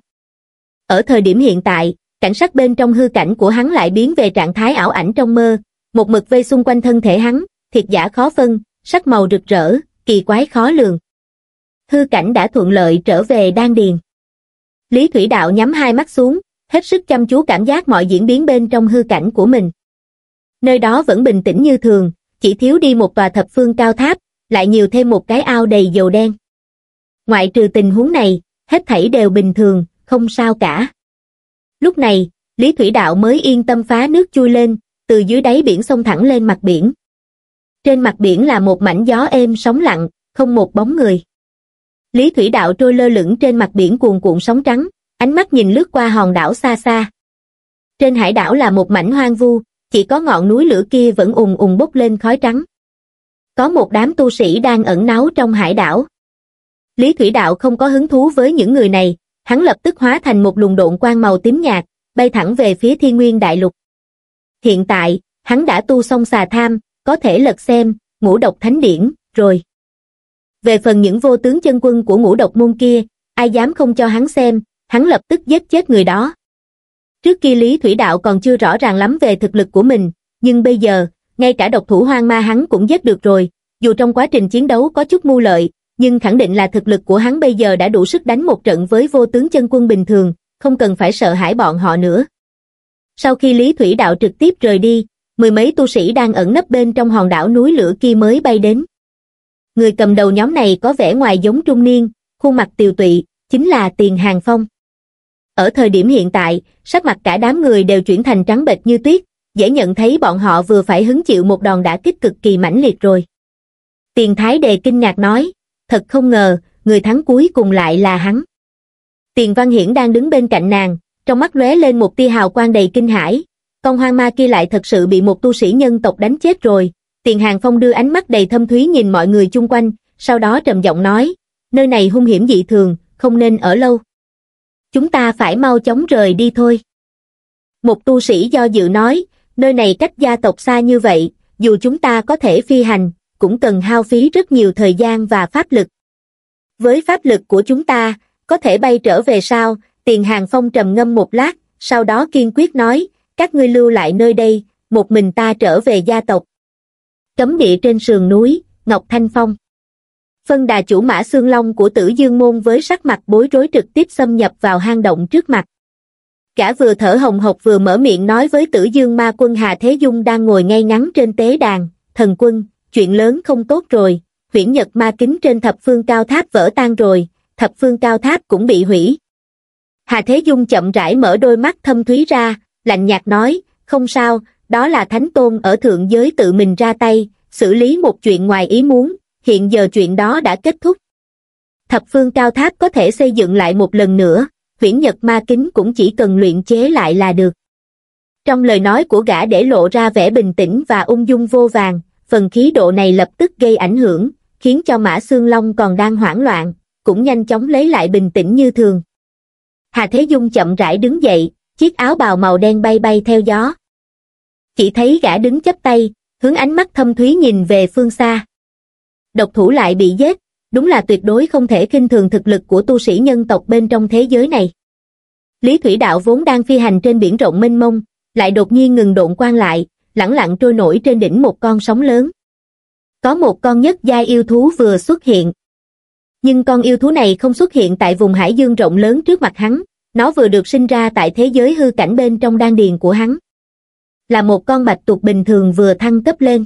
Ở thời điểm hiện tại, cảnh sắc bên trong hư cảnh của hắn lại biến về trạng thái ảo ảnh trong mơ, một mực vây xung quanh thân thể hắn, thiệt giả khó phân, sắc màu rực rỡ, kỳ quái khó lường. Hư cảnh đã thuận lợi trở về đan điền. Lý Thủy Đạo nhắm hai mắt xuống, hết sức chăm chú cảm giác mọi diễn biến bên trong hư cảnh của mình. Nơi đó vẫn bình tĩnh như thường, chỉ thiếu đi một tòa thập phương cao tháp, lại nhiều thêm một cái ao đầy dầu đen. Ngoại trừ tình huống này, hết thảy đều bình thường, không sao cả. Lúc này, Lý Thủy Đạo mới yên tâm phá nước chui lên, từ dưới đáy biển xông thẳng lên mặt biển. Trên mặt biển là một mảnh gió êm sóng lặng, không một bóng người. Lý Thủy Đạo trôi lơ lửng trên mặt biển cuồn cuộn sóng trắng, ánh mắt nhìn lướt qua hòn đảo xa xa. Trên hải đảo là một mảnh hoang vu, chỉ có ngọn núi lửa kia vẫn ùn ùn bốc lên khói trắng. Có một đám tu sĩ đang ẩn náu trong hải đảo. Lý Thủy Đạo không có hứng thú với những người này, hắn lập tức hóa thành một luồng độn quang màu tím nhạt, bay thẳng về phía Thiên Nguyên Đại Lục. Hiện tại, hắn đã tu xong xà tham, có thể lật xem Ngũ Độc Thánh Điển rồi. Về phần những vô tướng chân quân của Ngũ Độc môn kia, ai dám không cho hắn xem, hắn lập tức giết chết người đó. Trước kia Lý Thủy Đạo còn chưa rõ ràng lắm về thực lực của mình, nhưng bây giờ, ngay cả độc thủ hoang ma hắn cũng giết được rồi, dù trong quá trình chiến đấu có chút mưu lợi, nhưng khẳng định là thực lực của hắn bây giờ đã đủ sức đánh một trận với vô tướng chân quân bình thường, không cần phải sợ hãi bọn họ nữa. Sau khi Lý Thủy Đạo trực tiếp rời đi, mười mấy tu sĩ đang ẩn nấp bên trong hòn đảo núi lửa kia mới bay đến. Người cầm đầu nhóm này có vẻ ngoài giống trung niên, khuôn mặt tiều tụy, chính là Tiền Hàng Phong. Ở thời điểm hiện tại, sắc mặt cả đám người đều chuyển thành trắng bệch như tuyết, dễ nhận thấy bọn họ vừa phải hứng chịu một đòn đả kích cực kỳ mãnh liệt rồi. Tiền Thái Đề kinh ngạc nói, thật không ngờ, người thắng cuối cùng lại là hắn. Tiền Văn Hiển đang đứng bên cạnh nàng, trong mắt lóe lên một tia hào quang đầy kinh hãi, con hoang ma kia lại thật sự bị một tu sĩ nhân tộc đánh chết rồi. Tiền Hàng Phong đưa ánh mắt đầy thâm thúy nhìn mọi người chung quanh, sau đó trầm giọng nói, nơi này hung hiểm dị thường, không nên ở lâu. Chúng ta phải mau chóng rời đi thôi. Một tu sĩ do dự nói, nơi này cách gia tộc xa như vậy, dù chúng ta có thể phi hành, cũng cần hao phí rất nhiều thời gian và pháp lực. Với pháp lực của chúng ta, có thể bay trở về sao? Tiền Hàng Phong trầm ngâm một lát, sau đó kiên quyết nói, các ngươi lưu lại nơi đây, một mình ta trở về gia tộc. Cấm địa trên sườn núi, Ngọc Thanh Phong. Phân đà chủ Mã Xương Long của Tử Dương Môn với sắc mặt bối rối trực tiếp xâm nhập vào hang động trước mặt. Gã vừa thở hồng hộc vừa mở miệng nói với Tử Dương Ma Quân Hà Thế Dung đang ngồi ngay ngắn trên tế đàn, thần quân, chuyện lớn không tốt rồi, huyễn nhật ma kính trên thập phương cao tháp vỡ tan rồi, thập phương cao tháp cũng bị hủy. Hà Thế Dung chậm rãi mở đôi mắt thâm thúy ra, lạnh nhạt nói, không sao, đó là Thánh Tôn ở thượng giới tự mình ra tay, xử lý một chuyện ngoài ý muốn, hiện giờ chuyện đó đã kết thúc. Thập phương cao tháp có thể xây dựng lại một lần nữa, huyễn nhật ma kính cũng chỉ cần luyện chế lại là được. Trong lời nói của gã để lộ ra vẻ bình tĩnh và ung dung vô vàn, phần khí độ này lập tức gây ảnh hưởng, khiến cho Mã Xương Long còn đang hoảng loạn, cũng nhanh chóng lấy lại bình tĩnh như thường. Hà Thế Dung chậm rãi đứng dậy, chiếc áo bào màu đen bay bay theo gió. Chỉ thấy gã đứng chắp tay, hướng ánh mắt thâm thúy nhìn về phương xa. độc thủ lại bị giết, đúng là tuyệt đối không thể khinh thường thực lực của tu sĩ nhân tộc bên trong thế giới này. Lý Thủy Đạo vốn đang phi hành trên biển rộng mênh mông, lại đột nhiên ngừng độn quang lại, lẳng lặng trôi nổi trên đỉnh một con sóng lớn. Có một con nhất giai yêu thú vừa xuất hiện. Nhưng con yêu thú này không xuất hiện tại vùng hải dương rộng lớn trước mặt hắn, nó vừa được sinh ra tại thế giới hư cảnh bên trong đan điền của hắn. Là một con bạch tuộc bình thường vừa thăng cấp lên.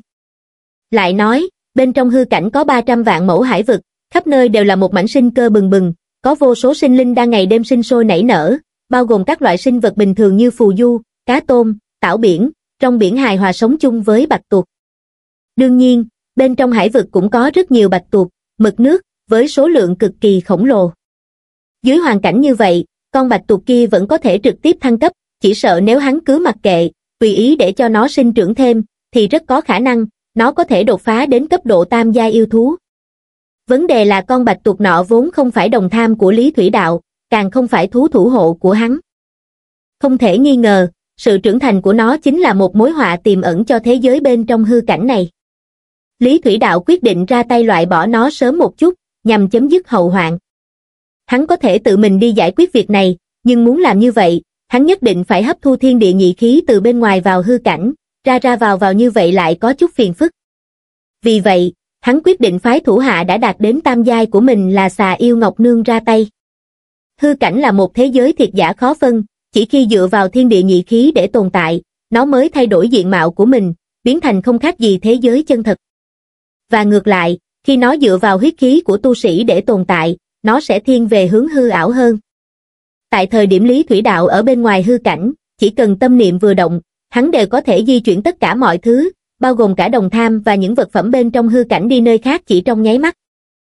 Lại nói, bên trong hư cảnh có ba trăm vạn mẫu hải vực, khắp nơi đều là một mảnh sinh cơ bừng bừng, có vô số sinh linh đang ngày đêm sinh sôi nảy nở, bao gồm các loại sinh vật bình thường như phù du, cá tôm, tảo biển, trong biển hài hòa sống chung với bạch tuộc. Đương nhiên, bên trong hải vực cũng có rất nhiều bạch tuộc, mực nước, với số lượng cực kỳ khổng lồ. Dưới hoàn cảnh như vậy, con bạch tuộc kia vẫn có thể trực tiếp thăng cấp, chỉ sợ nếu hắn cứ mặc kệ, tùy ý để cho nó sinh trưởng thêm, thì rất có khả năng, nó có thể đột phá đến cấp độ tam gia yêu thú. Vấn đề là con bạch tuộc nọ vốn không phải đồng tham của Lý Thủy Đạo, càng không phải thú thủ hộ của hắn. Không thể nghi ngờ, sự trưởng thành của nó chính là một mối họa tiềm ẩn cho thế giới bên trong hư cảnh này. Lý Thủy Đạo quyết định ra tay loại bỏ nó sớm một chút, nhằm chấm dứt hậu hoạn. Hắn có thể tự mình đi giải quyết việc này, nhưng muốn làm như vậy, hắn nhất định phải hấp thu thiên địa nhị khí từ bên ngoài vào hư cảnh, ra ra vào vào như vậy lại có chút phiền phức. Vì vậy, hắn quyết định phái thủ hạ đã đạt đến tam giai của mình là xà yêu Ngọc Nương ra tay. Hư cảnh là một thế giới thiệt giả khó phân, chỉ khi dựa vào thiên địa nhị khí để tồn tại, nó mới thay đổi diện mạo của mình, biến thành không khác gì thế giới chân thật. Và ngược lại, khi nó dựa vào huyết khí của tu sĩ để tồn tại, nó sẽ thiên về hướng hư ảo hơn. Tại thời điểm Lý Thủy Đạo ở bên ngoài hư cảnh, chỉ cần tâm niệm vừa động, hắn đều có thể di chuyển tất cả mọi thứ, bao gồm cả đồng tham và những vật phẩm bên trong hư cảnh đi nơi khác chỉ trong nháy mắt.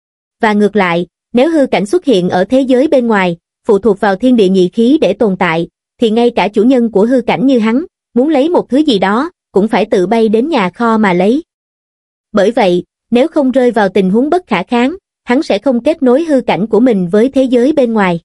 Và ngược lại, nếu hư cảnh xuất hiện ở thế giới bên ngoài, phụ thuộc vào thiên địa nhị khí để tồn tại, thì ngay cả chủ nhân của hư cảnh như hắn, muốn lấy một thứ gì đó, cũng phải tự bay đến nhà kho mà lấy. Bởi vậy, nếu không rơi vào tình huống bất khả kháng, hắn sẽ không kết nối hư cảnh của mình với thế giới bên ngoài.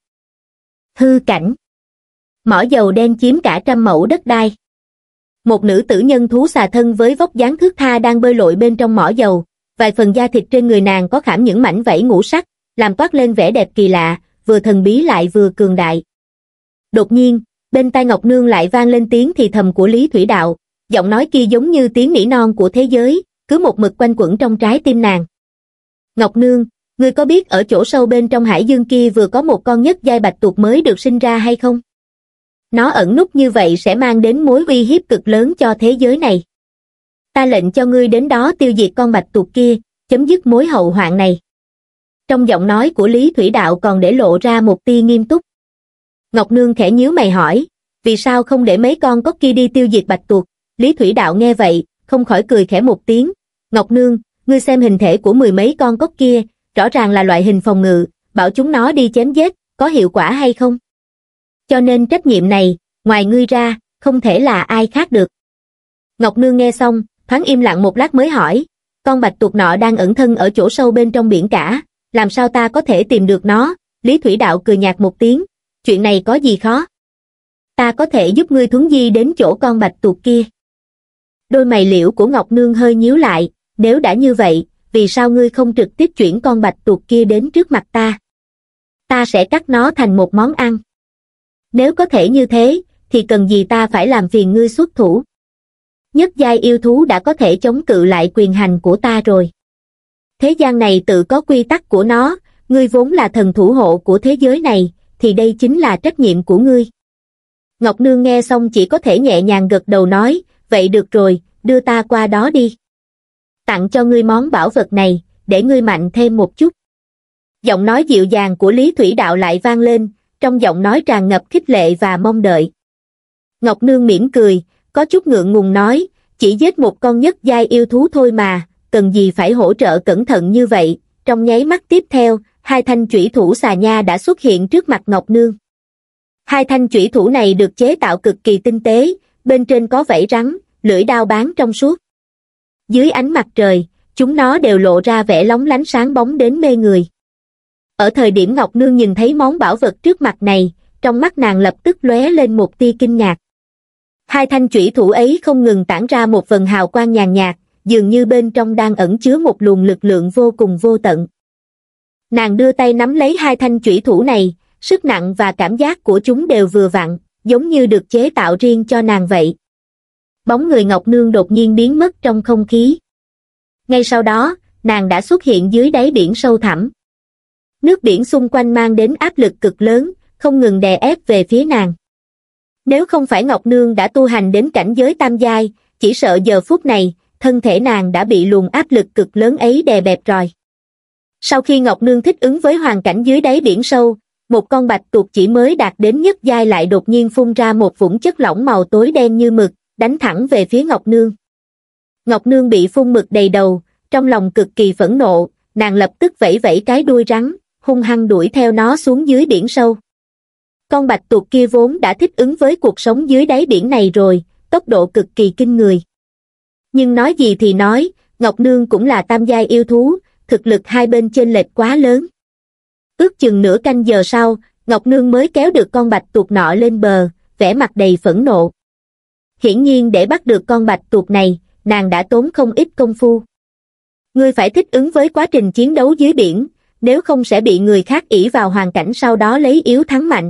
Hư cảnh. Mỏ dầu đen chiếm cả trăm mẫu đất đai. Một nữ tử nhân thú xà thân với vóc dáng thướt tha đang bơi lội bên trong mỏ dầu, vài phần da thịt trên người nàng có khảm những mảnh vảy ngũ sắc, làm toát lên vẻ đẹp kỳ lạ, vừa thần bí lại vừa cường đại. Đột nhiên, bên tai Ngọc Nương lại vang lên tiếng thì thầm của Lý Thủy Đạo, giọng nói kia giống như tiếng nỉ non của thế giới, cứ một mực quanh quẩn trong trái tim nàng. Ngọc Nương, ngươi có biết ở chỗ sâu bên trong hải dương kia vừa có một con nhất giai bạch tuộc mới được sinh ra hay không? Nó ẩn núp như vậy sẽ mang đến mối uy hiếp cực lớn cho thế giới này. Ta lệnh cho ngươi đến đó tiêu diệt con bạch tuộc kia, chấm dứt mối hậu hoạn này. Trong giọng nói của Lý Thủy Đạo còn để lộ ra một tia nghiêm túc. Ngọc Nương khẽ nhíu mày hỏi, vì sao không để mấy con cóc kia đi tiêu diệt bạch tuộc? Lý Thủy Đạo nghe vậy, không khỏi cười khẽ một tiếng. Ngọc Nương, ngươi xem hình thể của mười mấy con cóc kia, rõ ràng là loại hình phòng ngự, bảo chúng nó đi chém giết, có hiệu quả hay không? Cho nên trách nhiệm này, ngoài ngươi ra, không thể là ai khác được. Ngọc Nương nghe xong, thoáng im lặng một lát mới hỏi, con bạch tuộc nọ đang ẩn thân ở chỗ sâu bên trong biển cả, làm sao ta có thể tìm được nó? Lý Thủy Đạo cười nhạt một tiếng, chuyện này có gì khó? Ta có thể giúp ngươi thuấn di đến chỗ con bạch tuộc kia. Đôi mày liễu của Ngọc Nương hơi nhíu lại, nếu đã như vậy, vì sao ngươi không trực tiếp chuyển con bạch tuộc kia đến trước mặt ta? Ta sẽ cắt nó thành một món ăn. Nếu có thể như thế, thì cần gì ta phải làm phiền ngươi xuất thủ? Nhất giai yêu thú đã có thể chống cự lại quyền hành của ta rồi. Thế gian này tự có quy tắc của nó, ngươi vốn là thần thủ hộ của thế giới này, thì đây chính là trách nhiệm của ngươi. Ngọc Nương nghe xong chỉ có thể nhẹ nhàng gật đầu nói, vậy được rồi, đưa ta qua đó đi. Tặng cho ngươi món bảo vật này, để ngươi mạnh thêm một chút. Giọng nói dịu dàng của Lý Thủy Đạo lại vang lên, trong giọng nói tràn ngập khích lệ và mong đợi. Ngọc Nương mỉm cười, có chút ngượng ngùng nói, chỉ giết một con nhất giai yêu thú thôi mà, cần gì phải hỗ trợ cẩn thận như vậy. Trong nháy mắt tiếp theo, hai thanh chủy thủ xà nha đã xuất hiện trước mặt Ngọc Nương. Hai thanh chủy thủ này được chế tạo cực kỳ tinh tế, bên trên có vảy rắn, lưỡi đao báng trong suốt. Dưới ánh mặt trời, chúng nó đều lộ ra vẻ lóng lánh sáng bóng đến mê người. Ở thời điểm Ngọc Nương nhìn thấy món bảo vật trước mặt này, trong mắt nàng lập tức lóe lên một tia kinh ngạc. Hai thanh chủy thủ ấy không ngừng tản ra một vần hào quang nhàn nhạt, dường như bên trong đang ẩn chứa một luồng lực lượng vô cùng vô tận. Nàng đưa tay nắm lấy hai thanh chủy thủ này, sức nặng và cảm giác của chúng đều vừa vặn, giống như được chế tạo riêng cho nàng vậy. Bóng người Ngọc Nương đột nhiên biến mất trong không khí. Ngay sau đó, nàng đã xuất hiện dưới đáy biển sâu thẳm. Nước biển xung quanh mang đến áp lực cực lớn, không ngừng đè ép về phía nàng. Nếu không phải Ngọc Nương đã tu hành đến cảnh giới tam giai, chỉ sợ giờ phút này, thân thể nàng đã bị luồng áp lực cực lớn ấy đè bẹp rồi. Sau khi Ngọc Nương thích ứng với hoàn cảnh dưới đáy biển sâu, một con bạch tuộc chỉ mới đạt đến nhất giai lại đột nhiên phun ra một vũng chất lỏng màu tối đen như mực, đánh thẳng về phía Ngọc Nương. Ngọc Nương bị phun mực đầy đầu, trong lòng cực kỳ phẫn nộ, nàng lập tức vẫy vẫy cái đuôi rắn, hung hăng đuổi theo nó xuống dưới biển sâu. Con bạch tuộc kia vốn đã thích ứng với cuộc sống dưới đáy biển này rồi, tốc độ cực kỳ kinh người. Nhưng nói gì thì nói, Ngọc Nương cũng là tam giai yêu thú, thực lực hai bên chênh lệch quá lớn. Ước chừng nửa canh giờ sau, Ngọc Nương mới kéo được con bạch tuộc nọ lên bờ, vẻ mặt đầy phẫn nộ. Hiển nhiên để bắt được con bạch tuộc này, nàng đã tốn không ít công phu. Ngươi phải thích ứng với quá trình chiến đấu dưới biển, nếu không sẽ bị người khác ỷ vào hoàn cảnh sau đó lấy yếu thắng mạnh.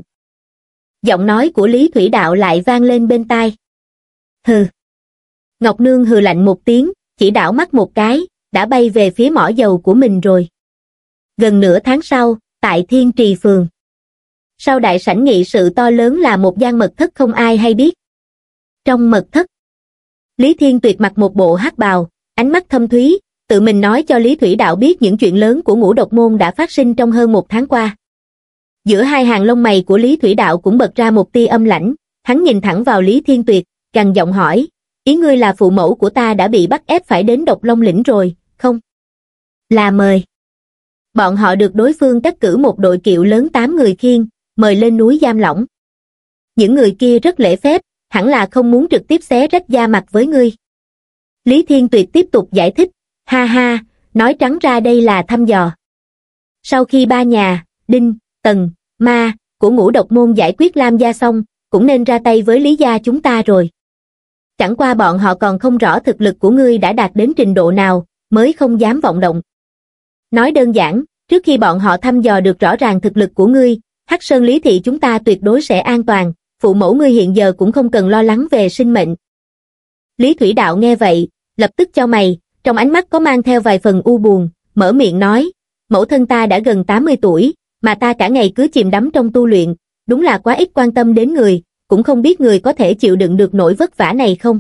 Giọng nói của Lý Thủy Đạo lại vang lên bên tai. Hừ. Ngọc Nương hừ lạnh một tiếng, chỉ đảo mắt một cái, đã bay về phía mỏ dầu của mình rồi. Gần nửa tháng sau, tại Thiên Trì Phường. Sau đại sảnh nghị sự to lớn là một gian mật thất không ai hay biết. Trong mật thất, Lý Thiên Tuyệt mặc một bộ hắc bào, ánh mắt thâm thúy, tự mình nói cho Lý Thủy Đạo biết những chuyện lớn của Ngũ Độc Môn đã phát sinh trong hơn một tháng qua. Giữa hai hàng lông mày của Lý Thủy Đạo cũng bật ra một tia âm lãnh, hắn nhìn thẳng vào Lý Thiên Tuyệt, gằn giọng hỏi, ý ngươi là phụ mẫu của ta đã bị bắt ép phải đến Độc Long Lĩnh rồi, không? Là mời. Bọn họ được đối phương cắt cử một đội kiệu lớn tám người khiêng, mời lên núi giam lỏng. Những người kia rất lễ phép, hẳn là không muốn trực tiếp xé rách da mặt với ngươi. Lý Thiên Tuyệt tiếp tục giải thích, ha ha, nói trắng ra đây là thăm dò. Sau khi ba nhà, Đinh, Tần, Ma, của Ngũ Độc Môn giải quyết Lam gia xong, cũng nên ra tay với Lý gia chúng ta rồi. Chẳng qua bọn họ còn không rõ thực lực của ngươi đã đạt đến trình độ nào, mới không dám vọng động. Nói đơn giản, trước khi bọn họ thăm dò được rõ ràng thực lực của ngươi, Hắc Sơn Lý thị chúng ta tuyệt đối sẽ an toàn, phụ mẫu ngươi hiện giờ cũng không cần lo lắng về sinh mệnh. Lý Thủy Đạo nghe vậy, lập tức chau mày, trong ánh mắt có mang theo vài phần u buồn, mở miệng nói, mẫu thân ta đã gần tám mươi tuổi, mà ta cả ngày cứ chìm đắm trong tu luyện, đúng là quá ít quan tâm đến người, cũng không biết người có thể chịu đựng được nỗi vất vả này không.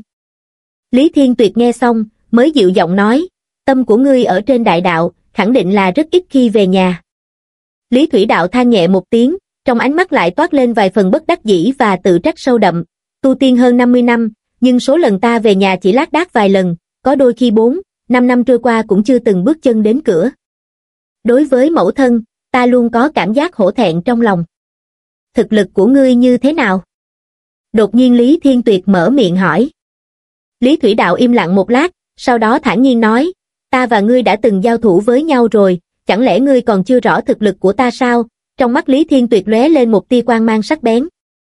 Lý Thiên Tuyệt nghe xong, mới dịu giọng nói, tâm của ngươi ở trên đại đạo, khẳng định là rất ít khi về nhà. Lý Thủy Đạo than nhẹ một tiếng, trong ánh mắt lại toát lên vài phần bất đắc dĩ và tự trách sâu đậm, tu tiên hơn năm mươi năm, nhưng số lần ta về nhà chỉ lác đác vài lần, có đôi khi bốn, năm năm trôi qua cũng chưa từng bước chân đến cửa. Đối với mẫu thân, ta luôn có cảm giác hổ thẹn trong lòng. Thực lực của ngươi như thế nào? Đột nhiên Lý Thiên Tuyệt mở miệng hỏi. Lý Thủy Đạo im lặng một lát, sau đó thản nhiên nói, ta và ngươi đã từng giao thủ với nhau rồi, chẳng lẽ ngươi còn chưa rõ thực lực của ta sao? Trong mắt Lý Thiên Tuyệt lóe lên một tia quang mang sắc bén.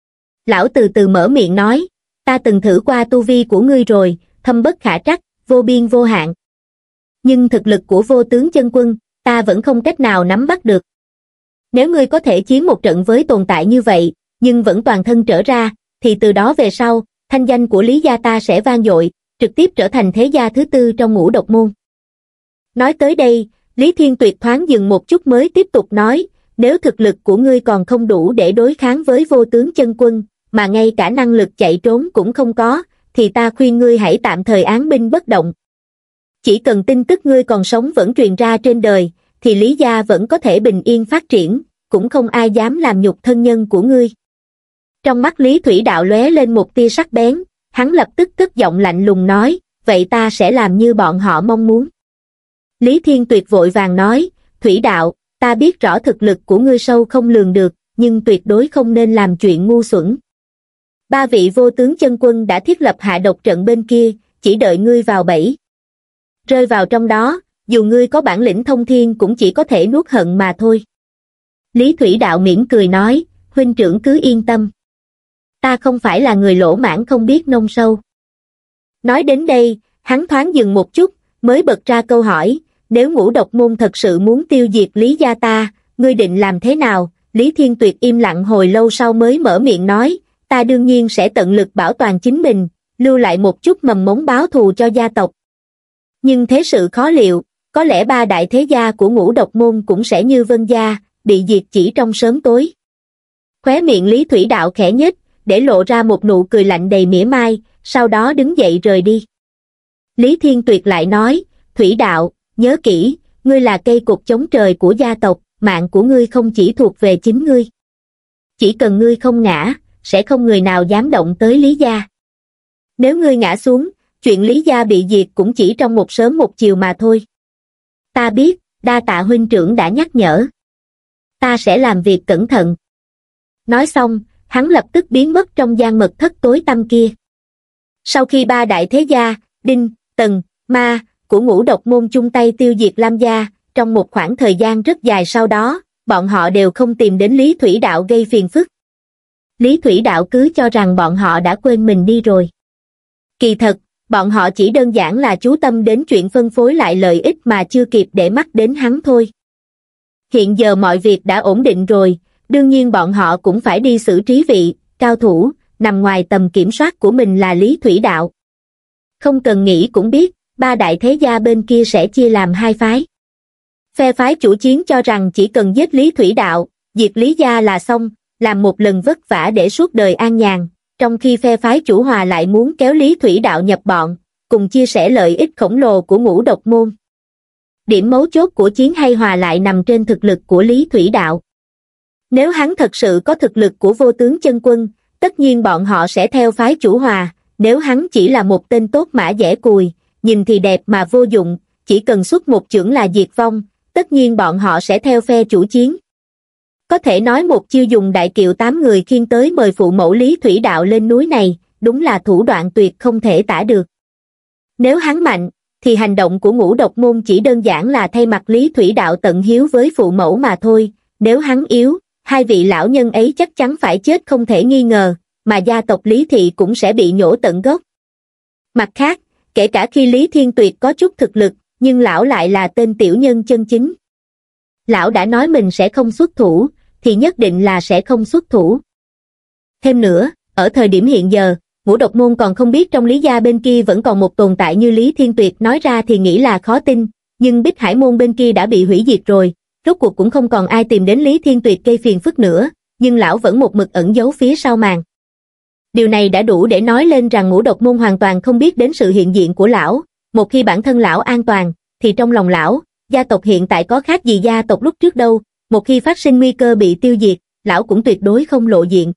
Lão từ từ mở miệng nói, ta từng thử qua tu vi của ngươi rồi, thâm bất khả trắc, vô biên vô hạn. Nhưng thực lực của Vô Tướng Chân Quân, ta vẫn không cách nào nắm bắt được. Nếu ngươi có thể chiến một trận với tồn tại như vậy, nhưng vẫn toàn thân trở ra, thì từ đó về sau, thanh danh của Lý gia ta sẽ vang dội, trực tiếp trở thành thế gia thứ tư trong Ngũ Độc Môn. Nói tới đây, Lý Thiên Tuyệt thoáng dừng một chút mới tiếp tục nói, nếu thực lực của ngươi còn không đủ để đối kháng với Vô Tướng Chân Quân, mà ngay cả năng lực chạy trốn cũng không có, thì ta khuyên ngươi hãy tạm thời án binh bất động. Chỉ cần tin tức ngươi còn sống vẫn truyền ra trên đời, thì Lý gia vẫn có thể bình yên phát triển, cũng không ai dám làm nhục thân nhân của ngươi. Trong mắt Lý Thủy Đạo lóe lên một tia sắc bén, hắn lập tức cất giọng lạnh lùng nói, vậy ta sẽ làm như bọn họ mong muốn. Lý Thiên Tuyệt vội vàng nói, Thủy Đạo, ta biết rõ thực lực của ngươi sâu không lường được, nhưng tuyệt đối không nên làm chuyện ngu xuẩn. Ba vị Vô Tướng Chân Quân đã thiết lập hạ độc trận bên kia, chỉ đợi ngươi vào bẫy. Rơi vào trong đó, dù ngươi có bản lĩnh thông thiên cũng chỉ có thể nuốt hận mà thôi. Lý Thủy Đạo mỉm cười nói, huynh trưởng cứ yên tâm. Ta không phải là người lỗ mãng không biết nông sâu. Nói đến đây, hắn thoáng dừng một chút, mới bật ra câu hỏi, nếu Ngũ Độc Môn thật sự muốn tiêu diệt Lý gia ta, ngươi định làm thế nào? Lý Thiên Tuyệt im lặng hồi lâu sau mới mở miệng nói, ta đương nhiên sẽ tận lực bảo toàn chính mình, lưu lại một chút mầm mống báo thù cho gia tộc. Nhưng thế sự khó liệu, có lẽ ba đại thế gia của Ngũ Độc Môn cũng sẽ như Vân gia, bị diệt chỉ trong sớm tối. Khóe miệng Lý Thủy Đạo khẽ nhếch, để lộ ra một nụ cười lạnh đầy mỉa mai, sau đó đứng dậy rời đi. Lý Thiên Tuyệt lại nói, Thủy Đạo, nhớ kỹ, ngươi là cây cột chống trời của gia tộc, mạng của ngươi không chỉ thuộc về chính ngươi. Chỉ cần ngươi không ngã, sẽ không người nào dám động tới Lý gia. Nếu ngươi ngã xuống, chuyện Lý gia bị diệt cũng chỉ trong một sớm một chiều mà thôi. Ta biết, đa tạ huynh trưởng đã nhắc nhở. Ta sẽ làm việc cẩn thận. Nói xong, hắn lập tức biến mất trong gian mật thất tối tăm kia. Sau khi ba đại thế gia, Đinh, Tần, Ma, của Ngũ Độc Môn chung tay tiêu diệt Lam gia, trong một khoảng thời gian rất dài sau đó, bọn họ đều không tìm đến Lý Thủy Đạo gây phiền phức. Lý Thủy Đạo cứ cho rằng bọn họ đã quên mình đi rồi. Kỳ thật, bọn họ chỉ đơn giản là chú tâm đến chuyện phân phối lại lợi ích mà chưa kịp để mắt đến hắn thôi. Hiện giờ mọi việc đã ổn định rồi, đương nhiên bọn họ cũng phải đi xử trí vị, cao thủ, nằm ngoài tầm kiểm soát của mình là Lý Thủy Đạo. Không cần nghĩ cũng biết, ba đại thế gia bên kia sẽ chia làm hai phái. Phe phái chủ chiến cho rằng chỉ cần giết Lý Thủy Đạo, diệt Lý gia là xong, làm một lần vất vả để suốt đời an nhàn, trong khi phe phái chủ hòa lại muốn kéo Lý Thủy Đạo nhập bọn, cùng chia sẻ lợi ích khổng lồ của Ngũ Độc Môn. Điểm mấu chốt của chiến hay hòa lại nằm trên thực lực của Lý Thủy Đạo. Nếu hắn thật sự có thực lực của vô tướng chân quân, tất nhiên bọn họ sẽ theo phái chủ hòa, nếu hắn chỉ là một tên tốt mã dẻ cùi, nhìn thì đẹp mà vô dụng, chỉ cần xuất một chưởng là diệt vong, tất nhiên bọn họ sẽ theo phe chủ chiến. Có thể nói một chiêu dùng đại kiệu tám người khiêng tới mời phụ mẫu Lý Thủy Đạo lên núi này, đúng là thủ đoạn tuyệt không thể tả được. Nếu hắn mạnh, thì hành động của Ngũ Độc Môn chỉ đơn giản là thay mặt Lý Thủy Đạo tận hiếu với phụ mẫu mà thôi, nếu hắn yếu, hai vị lão nhân ấy chắc chắn phải chết không thể nghi ngờ, mà gia tộc Lý Thị cũng sẽ bị nhổ tận gốc. Mặt khác, kể cả khi Lý Thiên Tuyệt có chút thực lực, nhưng lão lại là tên tiểu nhân chân chính. Lão đã nói mình sẽ không xuất thủ, thì nhất định là sẽ không xuất thủ. Thêm nữa, ở thời điểm hiện giờ, Ngũ Độc Môn còn không biết trong Lý gia bên kia vẫn còn một tồn tại như Lý Thiên Tuyệt, nói ra thì nghĩ là khó tin, nhưng Bích Hải Môn bên kia đã bị hủy diệt rồi, rốt cuộc cũng không còn ai tìm đến Lý Thiên Tuyệt gây phiền phức nữa, nhưng lão vẫn một mực ẩn giấu phía sau màn. Điều này đã đủ để nói lên rằng Ngũ Độc Môn hoàn toàn không biết đến sự hiện diện của lão, một khi bản thân lão an toàn, thì trong lòng lão, gia tộc hiện tại có khác gì gia tộc lúc trước đâu, một khi phát sinh nguy cơ bị tiêu diệt, lão cũng tuyệt đối không lộ diện.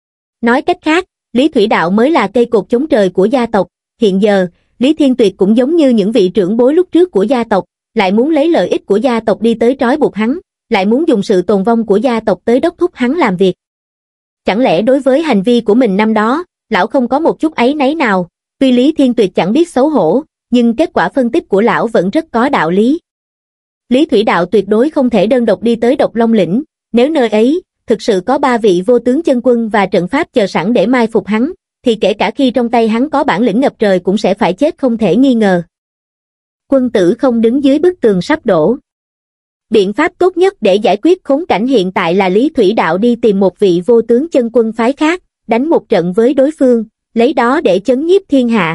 Nói cách khác, Lý Thủy Đạo mới là cây cột chống trời của gia tộc, hiện giờ, Lý Thiên Tuyệt cũng giống như những vị trưởng bối lúc trước của gia tộc, lại muốn lấy lợi ích của gia tộc đi tới trói buộc hắn, lại muốn dùng sự tồn vong của gia tộc tới đốc thúc hắn làm việc. Chẳng lẽ đối với hành vi của mình năm đó, lão không có một chút áy náy nào? Tuy Lý Thiên Tuyệt chẳng biết xấu hổ, nhưng kết quả phân tích của lão vẫn rất có đạo lý. Lý Thủy Đạo tuyệt đối không thể đơn độc đi tới Độc Long Lĩnh, nếu nơi ấy thực sự có ba vị vô tướng chân quân và trận pháp chờ sẵn để mai phục hắn, thì kể cả khi trong tay hắn có bản lĩnh ngập trời cũng sẽ phải chết không thể nghi ngờ. Quân tử không đứng dưới bức tường sắp đổ. Biện pháp tốt nhất để giải quyết khốn cảnh hiện tại là Lý Thủy Đạo đi tìm một vị vô tướng chân quân phái khác, đánh một trận với đối phương, lấy đó để chấn nhiếp thiên hạ.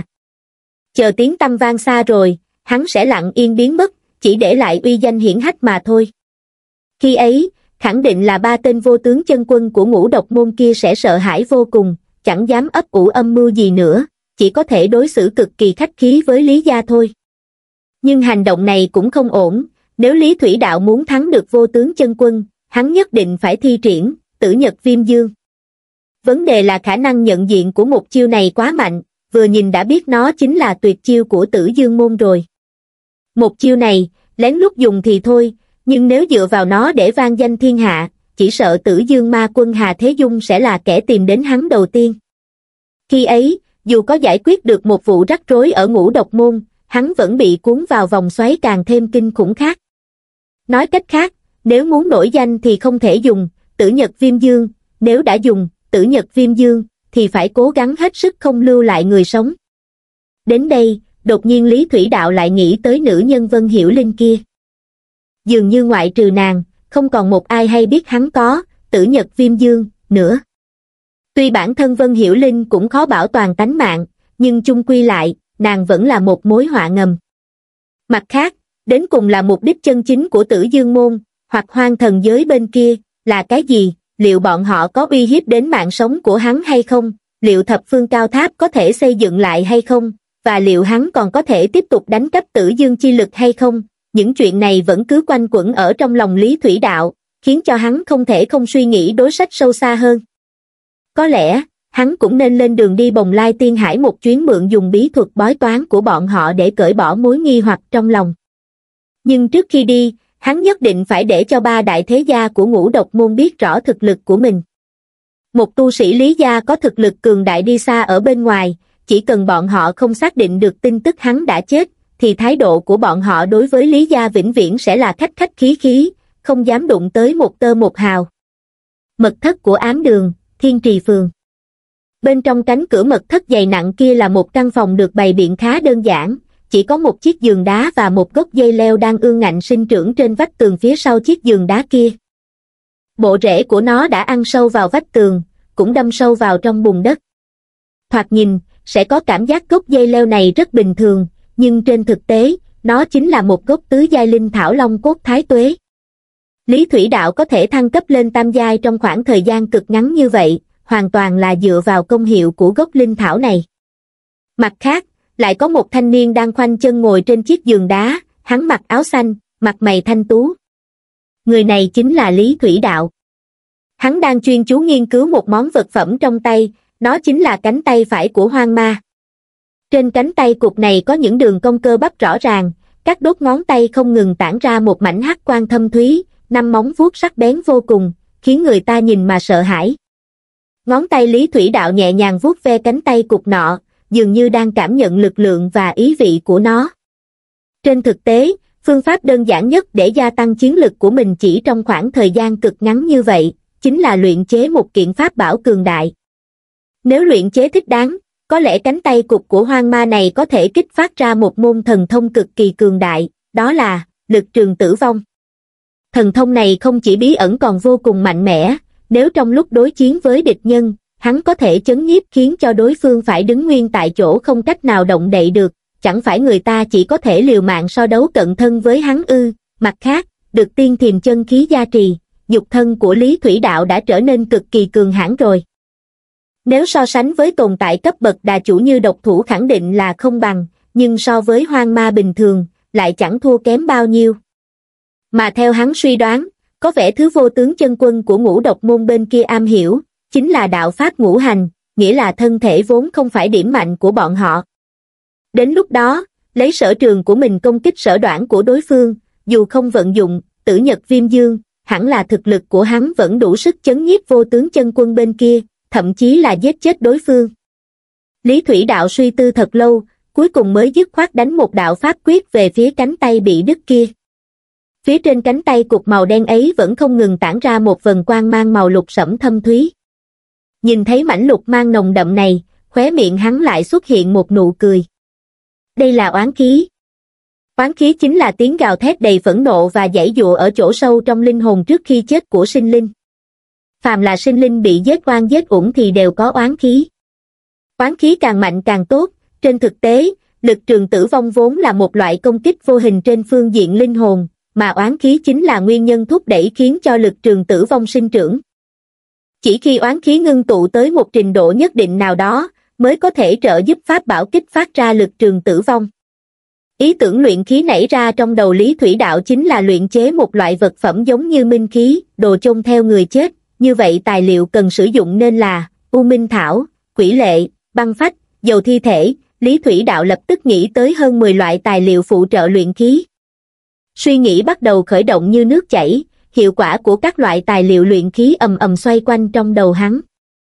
Chờ tiếng tăm vang xa rồi, hắn sẽ lặng yên biến mất, chỉ để lại uy danh hiển hách mà thôi. Khi ấy, khẳng định là ba tên vô tướng chân quân của Ngũ Độc Môn kia sẽ sợ hãi vô cùng, chẳng dám ấp ủ âm mưu gì nữa, chỉ có thể đối xử cực kỳ khách khí với Lý gia thôi. Nhưng hành động này cũng không ổn, nếu Lý Thủy Đạo muốn thắng được vô tướng chân quân, hắn nhất định phải thi triển Tử Nhật Viêm Dương. Vấn đề là khả năng nhận diện của một chiêu này quá mạnh, vừa nhìn đã biết nó chính là tuyệt chiêu của Tử Dương môn rồi. Một chiêu này, lén lút dùng thì thôi, nhưng nếu dựa vào nó để vang danh thiên hạ, chỉ sợ Tử Dương ma quân Hà Thế Dung sẽ là kẻ tìm đến hắn đầu tiên. Khi ấy, dù có giải quyết được một vụ rắc rối ở Ngũ Độc Môn, hắn vẫn bị cuốn vào vòng xoáy càng thêm kinh khủng khác. Nói cách khác, nếu muốn nổi danh thì không thể dùng Tử Nhật Viêm Dương, nếu đã dùng Tử Nhật Viêm Dương, thì phải cố gắng hết sức không lưu lại người sống. Đến đây, đột nhiên Lý Thủy Đạo lại nghĩ tới nữ nhân Vân Hiểu Linh kia. Dường như ngoại trừ nàng, không còn một ai hay biết hắn có Tử Nhật Viêm Dương nữa. Tuy bản thân Vân Hiểu Linh cũng khó bảo toàn tánh mạng, nhưng chung quy lại, nàng vẫn là một mối họa ngầm. Mặt khác, đến cùng là mục đích chân chính của Tử Dương Môn, hoặc Hoang Thần giới bên kia, là cái gì? Liệu bọn họ có uy hiếp đến mạng sống của hắn hay không? Liệu thập phương cao tháp có thể xây dựng lại hay không? Và liệu hắn còn có thể tiếp tục đánh cắp Tử Dương chi lực hay không? Những chuyện này vẫn cứ quanh quẩn ở trong lòng Lý Thủy Đạo, khiến cho hắn không thể không suy nghĩ đối sách sâu xa hơn. Có lẽ, hắn cũng nên lên đường đi Bồng Lai Tiên Hải một chuyến mượn dùng bí thuật bói toán của bọn họ để cởi bỏ mối nghi hoặc trong lòng. Nhưng trước khi đi, hắn nhất định phải để cho ba đại thế gia của Ngũ Độc Môn biết rõ thực lực của mình. Một tu sĩ Lý gia có thực lực cường đại đi xa ở bên ngoài, chỉ cần bọn họ không xác định được tin tức hắn đã chết, thì thái độ của bọn họ đối với Lý gia vĩnh viễn sẽ là khách khách khí khí, không dám đụng tới một tơ một hào. Mật thất của Ám Đường, Thiên Trì Phường. Bên trong cánh cửa mật thất dày nặng kia là một căn phòng được bày biện khá đơn giản, chỉ có một chiếc giường đá và một gốc dây leo đang ương ngạnh sinh trưởng trên vách tường phía sau chiếc giường đá kia. Bộ rễ của nó đã ăn sâu vào vách tường, cũng đâm sâu vào trong bùn đất. Thoạt nhìn, sẽ có cảm giác gốc dây leo này rất bình thường, nhưng trên thực tế, nó chính là một gốc tứ giai linh thảo long cốt thái tuế. Lý Thủy Đạo có thể thăng cấp lên tam giai trong khoảng thời gian cực ngắn như vậy, hoàn toàn là dựa vào công hiệu của gốc linh thảo này. Mặt khác, lại có một thanh niên đang khoanh chân ngồi trên chiếc giường đá, hắn mặc áo xanh, mặt mày thanh tú. Người này chính là Lý Thủy Đạo. Hắn đang chuyên chú nghiên cứu một món vật phẩm trong tay, nó chính là cánh tay phải của Hoang Ma. Trên cánh tay cụt này có những đường cong cơ bắp rõ ràng, các đốt ngón tay không ngừng tản ra một mảnh hắc quang thâm thúy, năm móng vuốt sắc bén vô cùng, khiến người ta nhìn mà sợ hãi. Ngón tay Lý Thủy Đạo nhẹ nhàng vuốt ve cánh tay cụt nọ, dường như đang cảm nhận lực lượng và ý vị của nó. Trên thực tế, phương pháp đơn giản nhất để gia tăng chiến lực của mình chỉ trong khoảng thời gian cực ngắn như vậy, chính là luyện chế một kiện pháp bảo cường đại. Nếu luyện chế thích đáng, có lẽ cánh tay cụt của Hoang Ma này có thể kích phát ra một môn thần thông cực kỳ cường đại, đó là lực trường tử vong. Thần thông này không chỉ bí ẩn còn vô cùng mạnh mẽ, nếu trong lúc đối chiến với địch nhân, hắn có thể chấn nhiếp khiến cho đối phương phải đứng nguyên tại chỗ không cách nào động đậy được, chẳng phải người ta chỉ có thể liều mạng so đấu cận thân với hắn ư? Mặt khác, được tiên thiềm chân khí gia trì, nhục thân của Lý Thủy Đạo đã trở nên cực kỳ cường hãn rồi. Nếu so sánh với tồn tại cấp bậc đà chủ như độc thủ khẳng định là không bằng, nhưng so với Hoang Ma bình thường, lại chẳng thua kém bao nhiêu. Mà theo hắn suy đoán, có vẻ thứ vô tướng chân quân của Ngũ Độc Môn bên kia am hiểu, chính là đạo pháp ngũ hành, nghĩa là thân thể vốn không phải điểm mạnh của bọn họ. Đến lúc đó, lấy sở trường của mình công kích sở đoản của đối phương, dù không vận dụng Tử Nhật Viêm Dương, hẳn là thực lực của hắn vẫn đủ sức chấn nhiếp vô tướng chân quân bên kia, thậm chí là giết chết đối phương. Lý Thủy Đạo suy tư thật lâu, cuối cùng mới dứt khoát đánh một đạo pháp quyết về phía cánh tay bị đứt kia. Phía trên cánh tay cục màu đen ấy vẫn không ngừng tản ra một vầng quang mang màu lục sẫm thâm thúy. Nhìn thấy mảnh lục mang nồng đậm này, khóe miệng hắn lại xuất hiện một nụ cười. Đây là oán khí. Oán khí chính là tiếng gào thét đầy phẫn nộ và giãy giụa ở chỗ sâu trong linh hồn trước khi chết của sinh linh. Phàm là sinh linh bị giết oan giết uổng thì đều có oán khí. Oán khí càng mạnh càng tốt, trên thực tế, lực trường tử vong vốn là một loại công kích vô hình trên phương diện linh hồn, mà oán khí chính là nguyên nhân thúc đẩy khiến cho lực trường tử vong sinh trưởng. Chỉ khi oán khí ngưng tụ tới một trình độ nhất định nào đó, mới có thể trợ giúp pháp bảo kích phát ra lực trường tử vong. Ý tưởng luyện khí nảy ra trong đầu Lý Thủy Đạo chính là luyện chế một loại vật phẩm giống như minh khí, đồ chôn theo người chết, như vậy tài liệu cần sử dụng nên là u minh thảo, quỷ lệ, băng phách, dầu thi thể. Lý Thủy Đạo lập tức nghĩ tới hơn mười loại tài liệu phụ trợ luyện khí. Suy nghĩ bắt đầu khởi động như nước chảy, hiệu quả của các loại tài liệu luyện khí ầm ầm xoay quanh trong đầu hắn.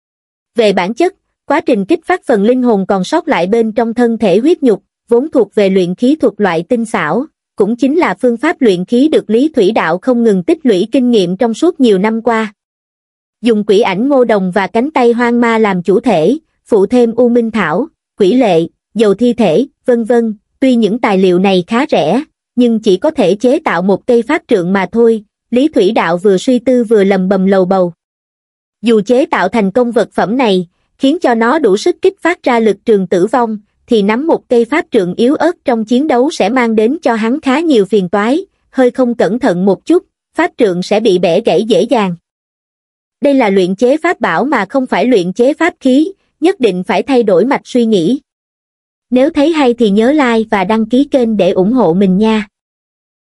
Về bản chất, quá trình kích phát phần linh hồn còn sót lại bên trong thân thể huyết nhục, vốn thuộc về luyện khí thuật loại tinh xảo, cũng chính là phương pháp luyện khí được Lý Thủy Đạo không ngừng tích lũy kinh nghiệm trong suốt nhiều năm qua. Dùng quỷ ảnh Ngô Đồng và cánh tay Hoang Ma làm chủ thể, phụ thêm u minh thảo, quỷ lệ, dầu thi thể, vân vân, Tuy những tài liệu này khá rẻ, nhưng chỉ có thể chế tạo một cây pháp trượng mà thôi, Lý Thủy Đạo vừa suy tư vừa lầm bầm lầu bầu. Dù chế tạo thành công vật phẩm này, khiến cho nó đủ sức kích phát ra lực trường tử vong, thì nắm một cây pháp trượng yếu ớt trong chiến đấu sẽ mang đến cho hắn khá nhiều phiền toái, hơi không cẩn thận một chút, pháp trượng sẽ bị bẻ gãy dễ dàng. Đây là luyện chế pháp bảo mà không phải luyện chế pháp khí, nhất định phải thay đổi mạch suy nghĩ. Nếu thấy hay thì nhớ like và đăng ký kênh để ủng hộ mình nha.